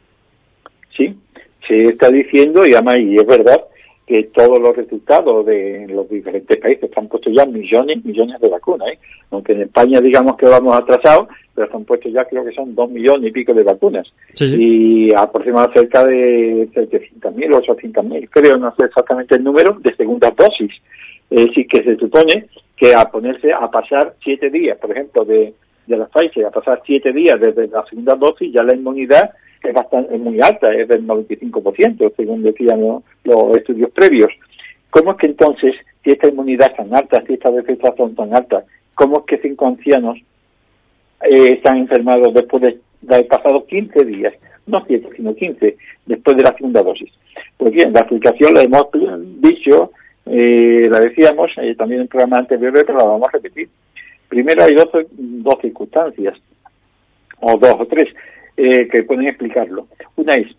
Sí, se está diciendo, y además, y es verdad, que todos los resultados de los diferentes países están puestos ya millones de vacunas, aunque en España digamos que vamos atrasados, pero están puestos ya, creo que son 2 millones y pico de vacunas, sí. Y aproximadamente cerca de 700.000 o 800.000, creo, no sé exactamente el número, de segunda dosis. Sí, que se supone que a pasar 7 días, por ejemplo, de la Pfizer, a pasar 7 días desde la segunda dosis, ya la inmunidad es muy alta, es del 95%, según decían los estudios previos. ¿Cómo es que entonces, si esta inmunidad es tan alta, si estas defensas son tan altas, cómo es que 5 ancianos están enfermados después de haber pasado 15 días, no 7, sino 15, después de la segunda dosis? Pues bien, la explicación la hemos dicho, la decíamos también en el programa anterior, pero la vamos a repetir. Primero hay dos circunstancias, o 2 o 3, que pueden explicarlo. Una es,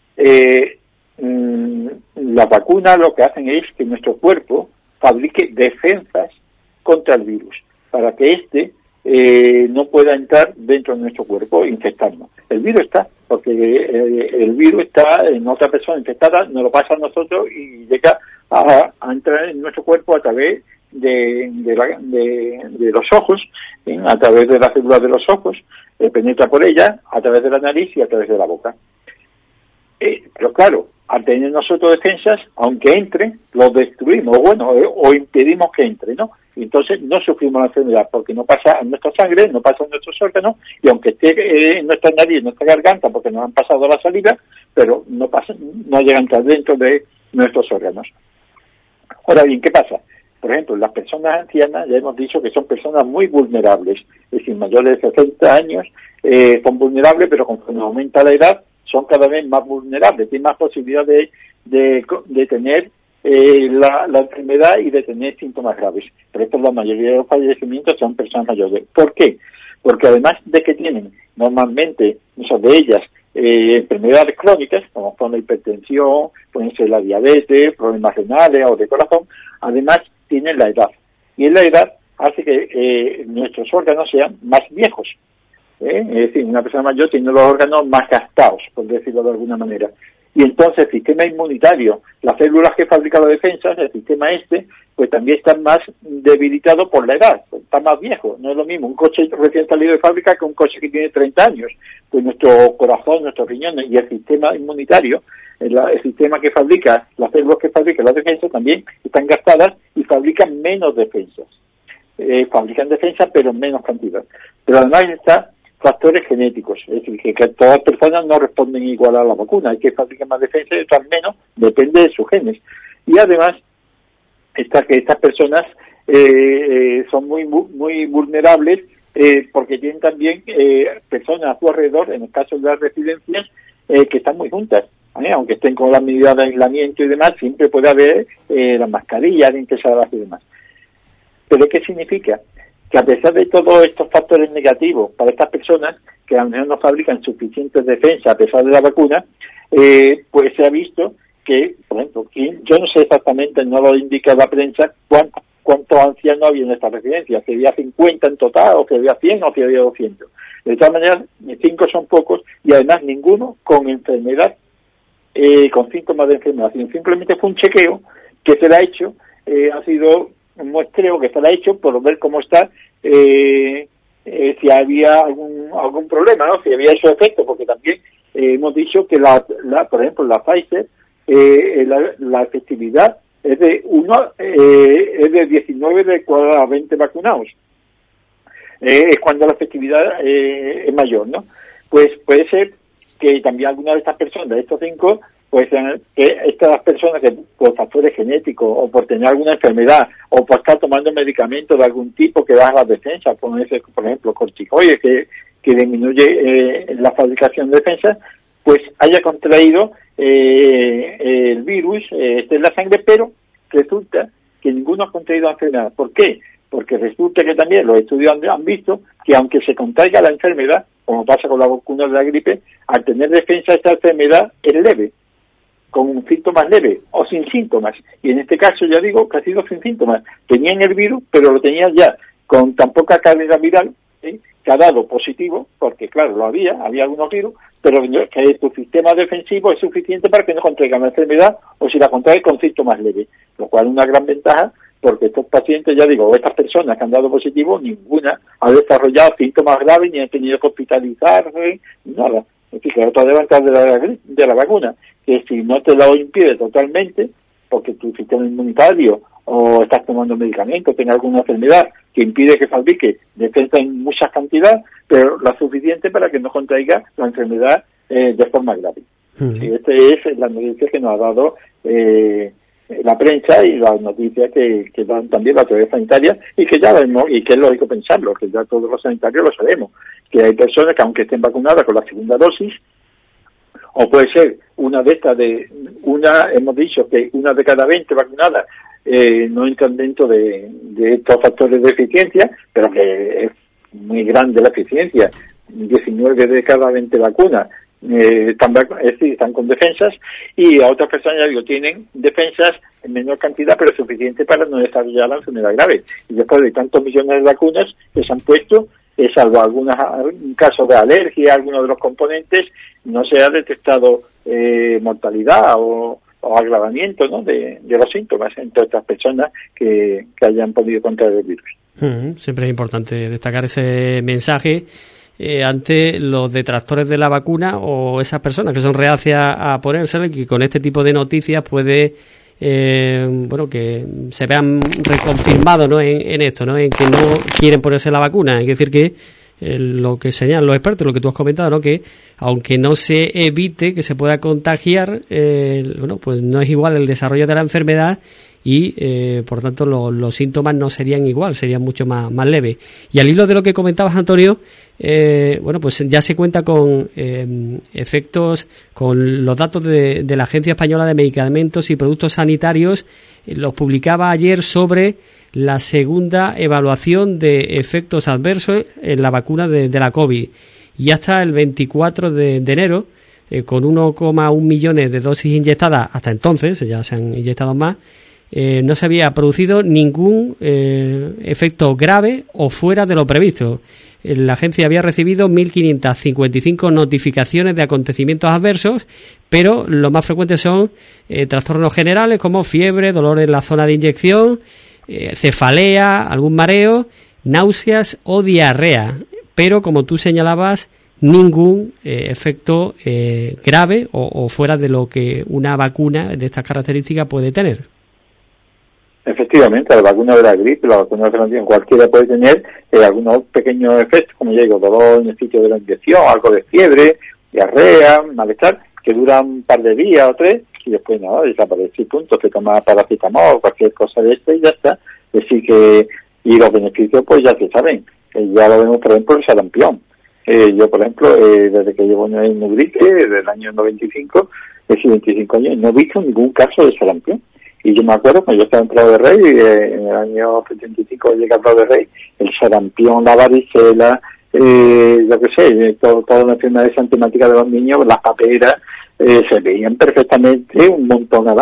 las vacunas lo que hacen es que nuestro cuerpo fabrique defensas contra el virus, para que no pueda entrar dentro de nuestro cuerpo e infectarnos. El virus está, porque el virus está en otra persona infectada, nos lo pasa a nosotros y llega a entrar en nuestro cuerpo a través de los ojos, a través de las células de los ojos, penetra por ella, a través de la nariz y a través de la boca. Pero claro, al tener nosotros defensas, aunque entre, los destruimos, o impedimos que entre, ¿no? Y entonces no sufrimos la enfermedad, porque no pasa en nuestra sangre, no pasa en nuestros órganos, y aunque esté en nuestra nariz, en nuestra garganta, porque nos han pasado la saliva, pero no llega a entrar dentro de nuestros órganos. Ahora bien, ¿qué pasa? Por ejemplo, las personas ancianas, ya hemos dicho que son personas muy vulnerables, es decir, mayores de 60 años son vulnerables, pero conforme aumenta la edad, son cada vez más vulnerables, tienen más posibilidad de tener la enfermedad y de tener síntomas graves. Por eso la mayoría de los fallecimientos son personas mayores. ¿Por qué? Porque además de que tienen normalmente, muchas de ellas, enfermedades crónicas, como son la hipertensión, pueden ser la diabetes, problemas renales o de corazón, además tienen la edad. Y en la edad hace que nuestros órganos sean más viejos. Es decir, una persona mayor tiene los órganos más gastados, por decirlo de alguna manera. Y entonces el sistema inmunitario, las células que fabrican las defensas, el sistema pues también está más debilitado por la edad, está más viejo. No es lo mismo un coche recién salido de fábrica que un coche que tiene 30 años. Pues nuestro corazón, nuestros riñones y el sistema inmunitario, el sistema que fabrica, las células que fabrican las defensas también están gastadas y fabrican menos defensas. Fabrican defensas pero en menos cantidad. Pero además está factores genéticos, es decir, que todas las personas no responden igual a la vacuna, hay que fabricar más defensas y otras menos, depende de sus genes. Y además está que estas personas son muy vulnerables porque tienen también personas a su alrededor, en el caso de las residencias, que están muy juntas. Aunque estén con las medidas de aislamiento y demás, siempre puede haber las mascarillas impesadas y demás. ¿Pero qué significa? Que a pesar de todos estos factores negativos para estas personas, que a lo mejor no fabrican suficientes defensas a pesar de la vacuna, pues se ha visto que, por ejemplo, yo no sé exactamente, no lo indica la prensa, cuántos ancianos había en esta residencia, si había 50 en total, o si había 100, o si había 200. De todas maneras, 5 son pocos, y además ninguno con enfermedad, con síntomas de enfermedad, sino simplemente fue un chequeo que se le ha hecho, ha sido un muestreo que se le ha hecho por ver cómo está, si había algún problema, ¿no? Si había hecho efecto, porque también hemos dicho que por ejemplo, la Pfizer, la efectividad es de 19 de cada 20 vacunados. Es cuando la efectividad es mayor, ¿no? Pues puede ser que también alguna de estas personas, de estos 5, pues que estas personas que por factores genéticos o por tener alguna enfermedad o por estar tomando medicamentos de algún tipo que baja la defensa, por ejemplo corticoides que disminuye la fabricación de defensa, pues haya contraído el virus en la sangre, pero resulta que ninguno ha contraído la enfermedad. ¿Por qué? Porque resulta que también los estudios han visto que aunque se contraiga la enfermedad, como pasa con la vacuna de la gripe, al tener defensa esta enfermedad es leve, con síntomas leves o sin síntomas. Y en este caso ya digo que ha sido sin síntomas. Tenían el virus, pero lo tenían ya con tan poca carga viral, ¿sí?, que ha dado positivo, porque claro, había algunos virus, pero que tu sistema defensivo es suficiente para que no contraigan la enfermedad, o si la contrae con síntomas leves, lo cual es una gran ventaja, porque estos pacientes, ya digo, estas personas que han dado positivo, ninguna ha desarrollado síntomas graves, ni han tenido que hospitalizarse, ni nada. Es decir, que otra ventaja de la vacuna, que si no te lo impide totalmente, porque tu sistema inmunitario o estás tomando medicamentos, tienes alguna enfermedad que impide que fabrique defensa en muchas cantidades, pero la suficiente para que no contraiga la enfermedad de forma grave. Y esta es la noticia que nos ha dado la prensa y las noticias que dan también la autoridad sanitaria, y que ya vemos, y que es lógico pensarlo, que ya todos los sanitarios lo sabemos, que hay personas que aunque estén vacunadas con la segunda dosis, o puede ser una de estas hemos dicho que una de cada 20 vacunadas no entran dentro de estos factores de eficiencia, pero que es muy grande la eficiencia. 19 de cada 20 vacunas están con defensas, y a otras personas, ya digo, tienen defensas en menor cantidad, pero suficiente para no desarrollar la enfermedad grave. Y después de tantos millones de vacunas que se han puesto, salvo algunos casos de alergia a algunos de los componentes, no se ha detectado mortalidad o agravamiento, ¿no?, de los síntomas entre estas personas que hayan podido contraer el virus. Siempre es importante destacar ese mensaje ante los detractores de la vacuna o esas personas que son reacias a ponérsela, y que con este tipo de noticias puede que se vean reconfirmados, ¿no?, en esto, ¿no?, en que no quieren ponerse la vacuna. Es decir, que lo que señalan los expertos, lo que tú has comentado, ¿no?, que aunque no se evite que se pueda contagiar, pues no es igual el desarrollo de la enfermedad, y por tanto los síntomas no serían igual, serían mucho más leves. Y al hilo de lo que comentabas, Antonio, pues ya se cuenta con efectos, con los datos de la Agencia Española de Medicamentos y Productos Sanitarios. Los publicaba ayer sobre la segunda evaluación de efectos adversos en la vacuna de la COVID, y hasta el 24 de enero, con 1,1 millones de dosis inyectadas hasta entonces, ya se han inyectado más, no se había producido ningún efecto grave o fuera de lo previsto. La agencia había recibido 1.555 notificaciones de acontecimientos adversos, pero los más frecuentes son trastornos generales como fiebre, dolor en la zona de inyección, cefalea, algún mareo, náuseas o diarrea. Pero, como tú señalabas, ningún efecto grave o fuera de lo que una vacuna de estas características puede tener. Efectivamente, la vacuna de la gripe, la vacuna de la influenza, cualquiera puede tener algunos pequeños efectos, como ya digo, dolor en el sitio de la inyección, algo de fiebre, diarrea, malestar, que duran un par de días o 3, y después nada, desaparece y punto, se toma paracetamol o cualquier cosa de esto y ya está. Es decir que, y los beneficios pues ya se saben, ya lo vemos por ejemplo el sarampión. Yo por ejemplo, desde que llevo en Ubrique, desde el año 95, es 25 años, no he visto ningún caso de sarampión. Y yo me acuerdo, cuando yo estaba en Prado de Rey, en el año 75 llegué a Prado de Rey, el sarampión, la varicela, yo qué sé, todas las enfermedades antimáticas de los niños, las paperas, se veían perfectamente un montón al año.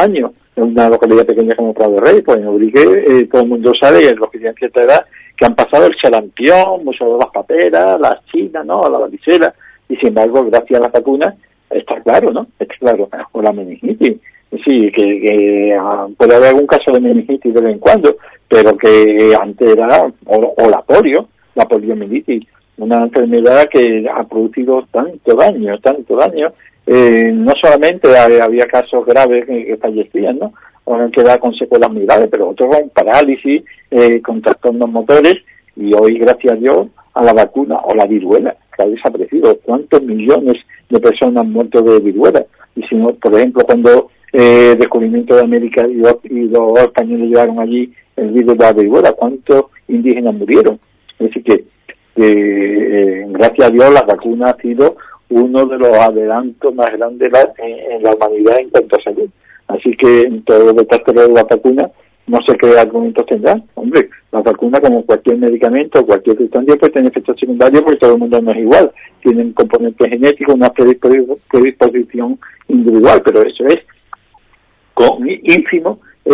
en una localidad pequeña como Prado de Rey, pues en Ubrique todo el mundo sabe, los que tienen cierta edad, que han pasado el sarampión, muchas de las paperas, las chinas, ¿no?, la varicela, y sin embargo, gracias a las vacunas, está claro, ¿no? Está claro. O la meningitis. Sí, que puede haber algún caso de meningitis de vez en cuando, pero que antes era, o la polio, la poliomielitis, una enfermedad que ha producido tanto daño, no solamente había casos graves que fallecían, ¿no?, o han quedado con secuelas muy graves, pero otros con parálisis, con trastornos motores, y hoy, gracias a Dios, a la vacuna, o la viruela, que ha desaparecido. ¿Cuántos millones de personas han muerto de viruela? Y si no, por ejemplo, cuando descubrimiento de América y los españoles llevaron allí el virus de la viruela, ¿cuántos indígenas murieron? Es decir que gracias a Dios, las vacunas ha sido uno de los adelantos más grandes en la humanidad en cuanto a salud. Así que en todo los detractores de la vacuna, no sé qué argumentos tendrán. Hombre, la vacuna, como cualquier medicamento o cualquier sustancia, puede tener efectos secundarios, porque todo el mundo no es igual. Tienen componentes genéticos, una predisposición individual, pero eso es ínfimo, es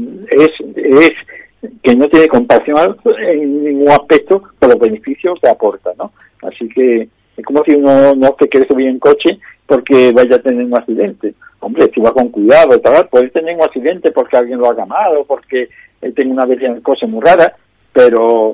que no tiene comparación en ningún aspecto con los beneficios que aporta, ¿no? Así que es como si uno no te quiere subir en coche porque vaya a tener un accidente. Hombre, si va con cuidado y tal, puede tener un accidente porque alguien lo ha llamado, porque tiene una cosa muy rara, pero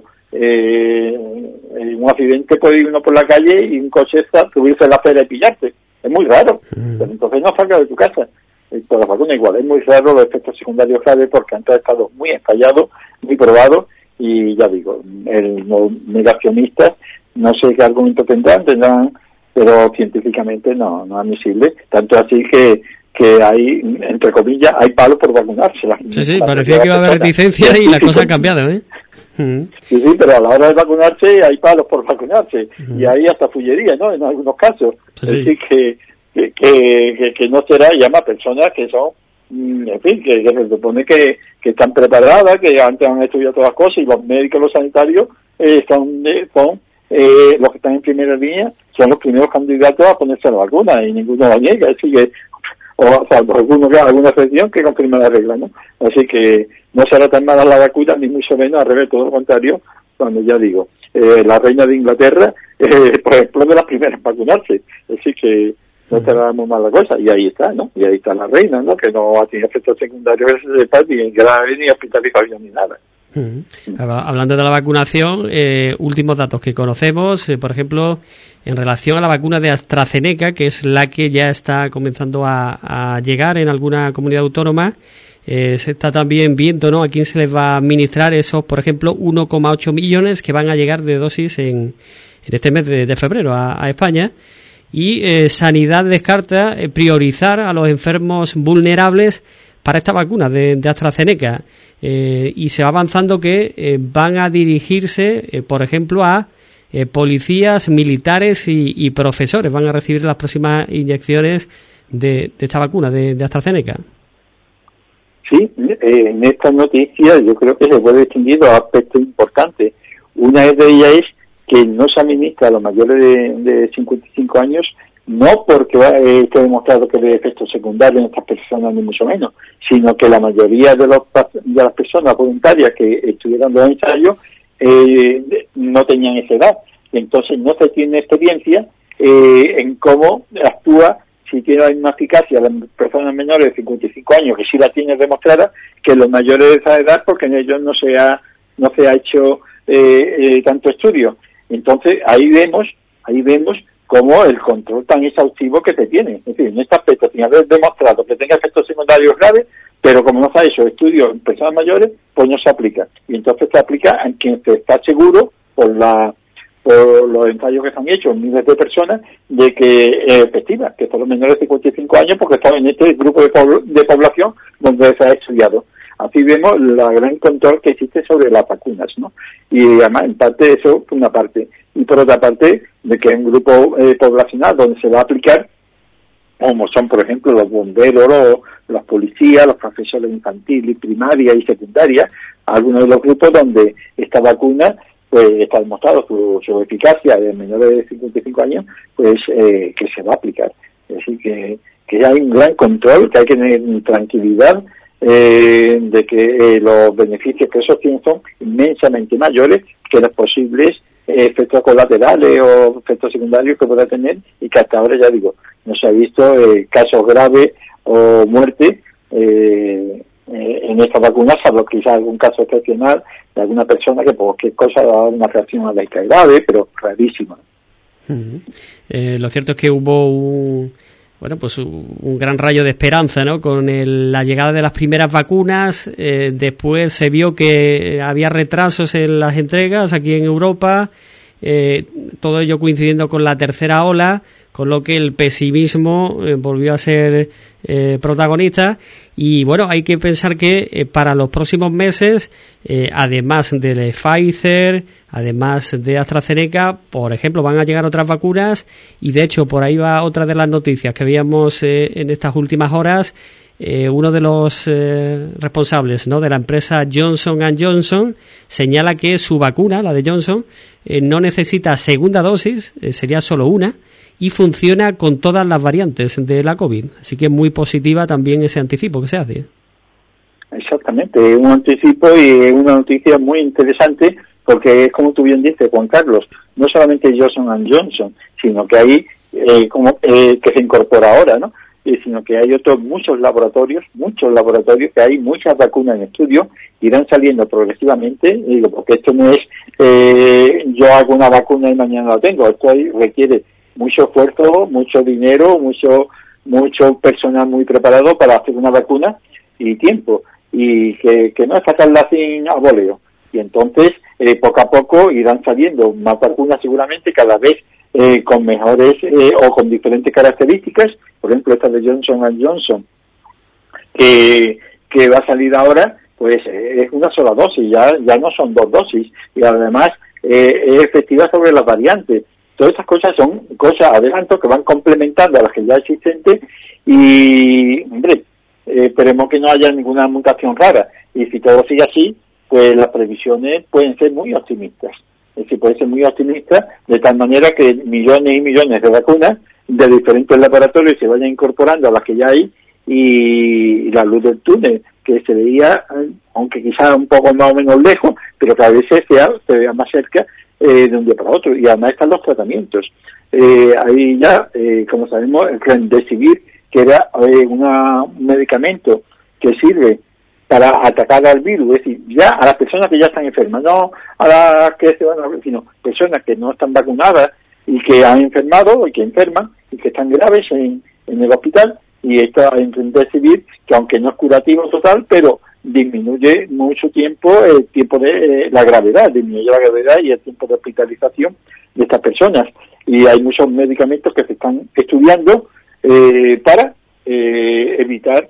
en un accidente puede ir uno por la calle y un coche subirse a la acera y pillarte. Es muy raro, pero entonces no salgas de tu casa. Por la vacuna igual, es muy raro los efectos secundarios graves porque han estado muy ensayados, muy probados, y ya digo, los negacionistas, no sé qué argumento tendrán, pero científicamente no es admisible, tanto así que hay, entre comillas, hay palos por vacunarse. Sí, parecía que iba a haber reticencia y la cosa ha cambiado, ¿eh? Sí, pero a la hora de vacunarse hay palos por vacunarse, y hay hasta fullería, ¿no?, en algunos casos. Es decir, que no será, llama a personas que son, en fin, que se supone que están preparadas, que antes han estudiado todas las cosas, y los médicos, los sanitarios, son los que están en primera línea, son los primeros candidatos a ponerse la vacuna, y ninguno la niega. Así que, o salvo alguna excepción que confirma la regla, ¿no? Así que no será tan mala la vacuna, ni mucho menos, al revés, todo lo contrario, cuando ya digo, la reina de Inglaterra, por ejemplo, de las primeras en vacunarse. Así que no será muy mala cosa, y ahí está, ¿no? Y ahí está la reina, ¿no?, que no ha tenido efectos secundarios ni graves, ni hospitalización, ni nada. Hablando de la vacunación, últimos datos que conocemos, por ejemplo, en relación a la vacuna de AstraZeneca, que es la que ya está comenzando a llegar en alguna comunidad autónoma, se está también viendo, ¿no?, a quién se les va a administrar esos, por ejemplo, 1,8 millones que van a llegar de dosis en este mes de febrero a España. Y Sanidad descarta priorizar a los enfermos vulnerables para esta vacuna de AstraZeneca, y se va avanzando que van a dirigirse, por ejemplo, a policías, militares y profesores. Van a recibir las próximas inyecciones de esta vacuna de AstraZeneca. Sí, en esta noticia yo creo que se puede distinguir dos aspectos importantes. Una de ellas es que no se administra a los mayores de 55 años, no porque esté demostrado que hay efectos secundarios en estas personas, ni mucho menos, sino que la mayoría de las personas voluntarias que estuvieron los ensayos no tenían esa edad. Entonces no se tiene experiencia en cómo actúa, si tiene una eficacia las personas menores de 55 años, que sí la tiene demostrada, que los mayores de esa edad, porque en ellos no se ha hecho tanto estudio. Entonces ahí vemos cómo el control tan exhaustivo que se tiene. Es decir, en este aspecto, sin haber demostrado que tenga efectos secundarios graves, pero como no se ha hecho estudios en personas mayores, pues no se aplica. Y entonces se aplica en quien se está seguro, por los ensayos que se han hecho en miles de personas, de que es efectiva, que son los menores de 55 años, porque están en este grupo de población donde se ha estudiado. Así vemos la gran control que existe sobre las vacunas, ¿no? Y además, en parte, eso por una parte. Y por otra parte, de que es un grupo poblacional donde se va a aplicar, como son, por ejemplo, los bomberos, los policías, los profesores infantiles, primaria y secundaria, algunos de los grupos donde esta vacuna, pues está demostrado su eficacia en menores de 55 años, pues que se va a aplicar. Es decir, que hay un gran control, que hay que tener tranquilidad de que los beneficios que eso tienen son inmensamente mayores que los posibles efectos colaterales o efectos secundarios que pueda tener, y que hasta ahora, ya digo, no se ha visto casos graves o muerte en esta vacuna, salvo quizás algún caso excepcional de alguna persona que por cualquier cosa ha dado una reacción alérgica grave, pero rarísima. Lo cierto es que hubo un gran rayo de esperanza, ¿no?, con la llegada de las primeras vacunas. Después se vio que había retrasos en las entregas aquí en Europa, todo ello coincidiendo con la tercera ola, con lo que el pesimismo volvió a ser protagonista. Y bueno, hay que pensar que para los próximos meses, además de Pfizer, además de AstraZeneca, por ejemplo, van a llegar otras vacunas, y de hecho por ahí va otra de las noticias que veíamos en estas últimas horas. Uno de los responsables, ¿no?, de la empresa Johnson & Johnson señala que su vacuna, la de Johnson, no necesita segunda dosis, sería solo una, y funciona con todas las variantes de la COVID. Así que muy positiva también ese anticipo que se hace. Exactamente, un anticipo y una noticia muy interesante, porque es como tú bien dices, Juan Carlos, no solamente Johnson & Johnson, sino que hay que se incorpora ahora, ¿no?, sino que hay otros muchos laboratorios, que hay muchas vacunas en estudio, irán saliendo progresivamente, digo, porque esto no es yo hago una vacuna y mañana la tengo, esto requiere mucho esfuerzo, mucho dinero, mucho personal muy preparado para hacer una vacuna, y tiempo, y que no es sacarla sin aboleo. Y entonces, poco a poco irán saliendo más vacunas seguramente, cada vez con mejores o con diferentes características. Por ejemplo, esta de Johnson & Johnson, que va a salir ahora, pues es una sola dosis, ya no son dos dosis, y además es efectiva sobre las variantes. Todas estas cosas son cosas, adelantos, que van complementando a las que ya existentes, y, hombre, esperemos que no haya ninguna mutación rara, y si todo sigue así, pues las previsiones pueden ser muy optimistas. Es decir, puede ser muy optimista, de tal manera que millones y millones de vacunas de diferentes laboratorios se vayan incorporando a las que ya hay, y la luz del túnel, que se veía, aunque quizás un poco más o menos lejos, pero que a veces se vea más cerca de un día para otro. Y además están los tratamientos. Ahí ya, como sabemos, el Remdesivir, que era un medicamento que sirve para atacar al virus, es decir, ya a las personas que ya están enfermas, no a las que se van a, sino personas que no están vacunadas y que han enfermado y que enferman y que están graves en el hospital. Y esto en Remdesivir, que aunque no es curativo total, pero disminuye mucho tiempo el tiempo de la gravedad, disminuye la gravedad y el tiempo de hospitalización de estas personas. Y hay muchos medicamentos que se están estudiando para evitar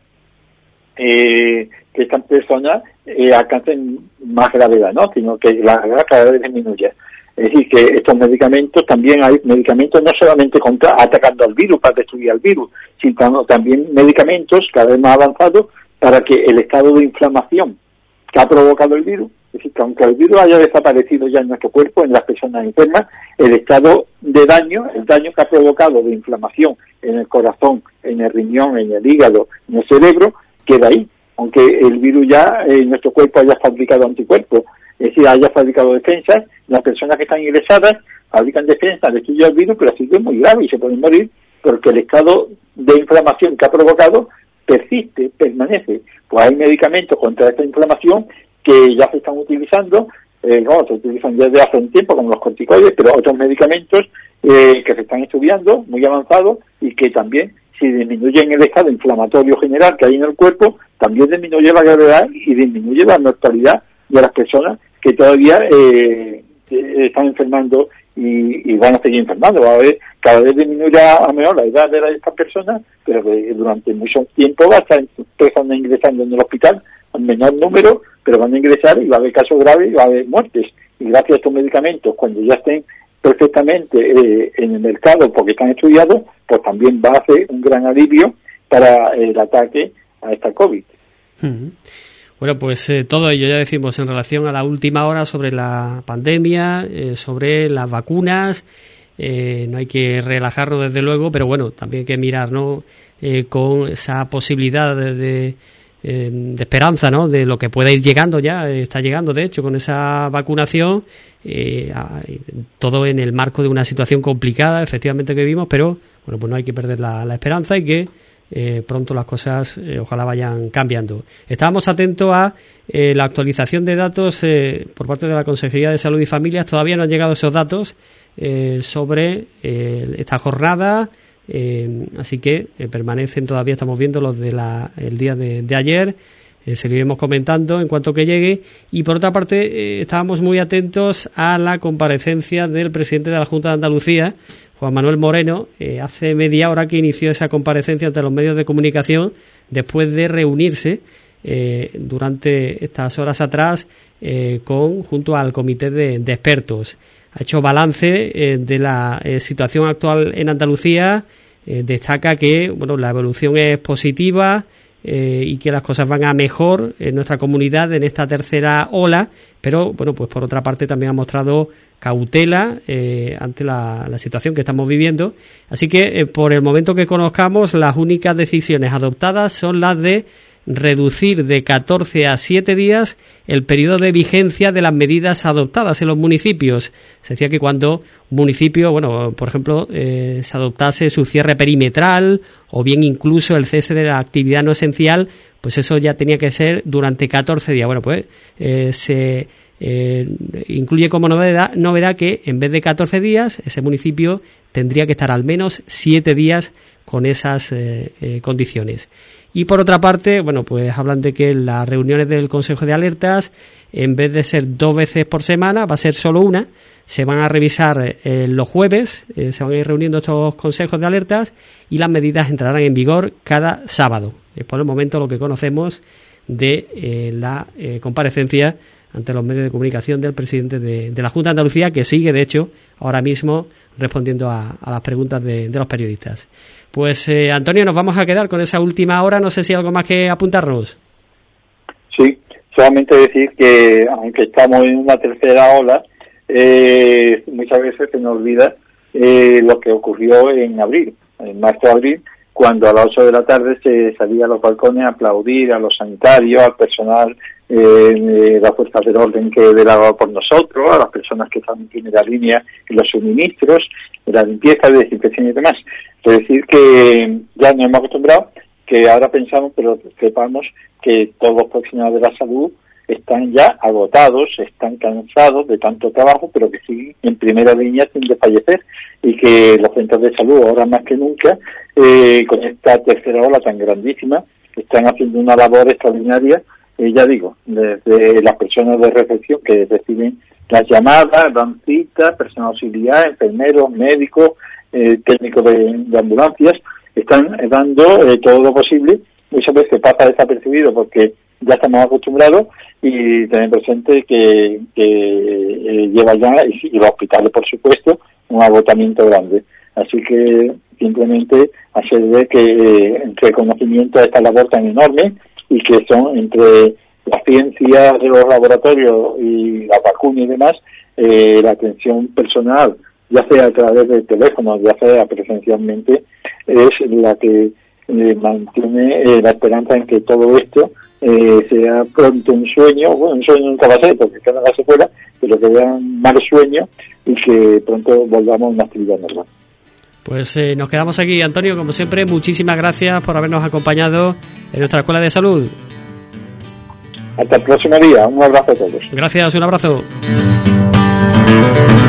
que estas personas alcancen más gravedad, ¿no?, sino que la gravedad cada vez disminuye. Es decir, que estos medicamentos, también hay medicamentos no solamente atacando al virus, para destruir al virus, sino también medicamentos cada vez más avanzados para que el estado de inflamación que ha provocado el virus, es decir, que aunque el virus haya desaparecido ya en nuestro cuerpo, en las personas enfermas, el estado de daño, el daño que ha provocado de inflamación en el corazón, en el riñón, en el hígado, en el cerebro, queda ahí, aunque el virus ya en nuestro cuerpo haya fabricado anticuerpos, es decir, haya fabricado defensas. Las personas que están ingresadas fabrican defensas, destruyen el virus, pero así es muy grave y se pueden morir porque el estado de inflamación que ha provocado persiste, permanece. Pues hay medicamentos contra esta inflamación que ya se están utilizando, se utilizan desde hace un tiempo, como los corticoides, pero otros medicamentos que se están estudiando, muy avanzados, y que también, si disminuyen el estado inflamatorio general que hay en el cuerpo, también disminuye la gravedad y disminuye la mortalidad de las personas que todavía están enfermando y van a seguir enfermando. Cada vez disminuye a mejor la edad de estas personas, pero durante mucho tiempo va a estar personas ingresando en el hospital, en menor número, pero van a ingresar y va a haber casos graves y va a haber muertes. Y gracias a estos medicamentos, cuando ya estén perfectamente en el mercado porque están estudiados, pues también va a ser un gran alivio para el ataque a esta COVID. Bueno, pues todo ello ya decimos en relación a la última hora sobre la pandemia, sobre las vacunas. No hay que relajarnos desde luego, pero bueno, también hay que mirar, ¿no?, con esa posibilidad de esperanza, ¿no?, de lo que pueda ir llegando ya, está llegando de hecho con esa vacunación, todo en el marco de una situación complicada efectivamente que vivimos, pero bueno, pues no hay que perder la esperanza y que pronto las cosas ojalá vayan cambiando. Estábamos atentos a la actualización de datos por parte de la Consejería de Salud y Familias. Todavía no han llegado esos datos sobre esta jornada, así que permanecen todavía, estamos viendo los de el día de ayer. Seguiremos comentando en cuanto que llegue. Y por otra parte, estábamos muy atentos a la comparecencia del presidente de la Junta de Andalucía, Juan Manuel Moreno. Hace media hora que inició esa comparecencia ante los medios de comunicación, después de reunirse durante estas horas atrás junto al comité de expertos. Ha hecho balance de la situación actual en Andalucía. Destaca que bueno, la evolución es positiva, y que las cosas van a mejor en nuestra comunidad en esta tercera ola, pero bueno, pues por otra parte también ha mostrado cautela ante la situación que estamos viviendo. Así que por el momento que conozcamos, las únicas decisiones adoptadas son las de reducir de 14 a 7 días el periodo de vigencia de las medidas adoptadas en los municipios. Se decía que cuando un municipio, bueno, por ejemplo, se adoptase su cierre perimetral o bien incluso el cese de la actividad no esencial, pues eso ya tenía que ser durante 14 días. Bueno, pues se incluye como novedad que en vez de 14 días, ese municipio tendría que estar al menos 7 días con esas condiciones. Y por otra parte, bueno, pues hablan de que las reuniones del Consejo de Alertas, en vez de ser 2 veces por semana, va a ser solo una. Se van a revisar los jueves, se van a ir reuniendo estos consejos de alertas y las medidas entrarán en vigor cada sábado. Es por el momento lo que conocemos de la comparecencia ante los medios de comunicación del presidente de la Junta de Andalucía, que sigue, de hecho, ahora mismo respondiendo a las preguntas de los periodistas. Pues, Antonio, nos vamos a quedar con esa última hora. No sé si hay algo más que apuntarnos. Sí, solamente decir que, aunque estamos en una tercera ola, muchas veces se nos olvida lo que ocurrió en abril, en marzo de abril, cuando a las 8 de la tarde se salía a los balcones a aplaudir a los sanitarios, al personal de las fuerzas del orden que velaba por nosotros, a las personas que están en primera línea en los suministros, de la limpieza, de desinfección y demás. Es decir, que ya nos hemos acostumbrado, que ahora pensamos, pero sepamos que todos los profesionales de la salud están ya agotados, están cansados de tanto trabajo, pero que siguen en primera línea sin desfallecer, y que los centros de salud, ahora más que nunca, con esta tercera ola tan grandísima, están haciendo una labor extraordinaria, ya digo, desde las personas de recepción que reciben las llamadas, dan citas, personal auxiliar, enfermeros, médicos, técnicos de ambulancias, están dando todo lo posible. Muchas veces pasa desapercibido porque ya estamos acostumbrados, y tener presente que lleva ya, y los hospitales por supuesto, un agotamiento grande. Así que simplemente hacer ver que el reconocimiento a esta labor tan enorme, y que son entre la ciencia de los laboratorios y la vacuna y demás, la atención personal, ya sea a través del teléfono, ya sea presencialmente, es la que mantiene la esperanza en que todo esto sea pronto un sueño. Bueno, un sueño nunca va a ser, porque cada vez se fuera, pero que sea un mal sueño y que pronto volvamos a una actividad normal. Pues nos quedamos aquí, Antonio, como siempre, muchísimas gracias por habernos acompañado en nuestra Escuela de Salud. Hasta el próximo día, un abrazo a todos. Gracias, un abrazo.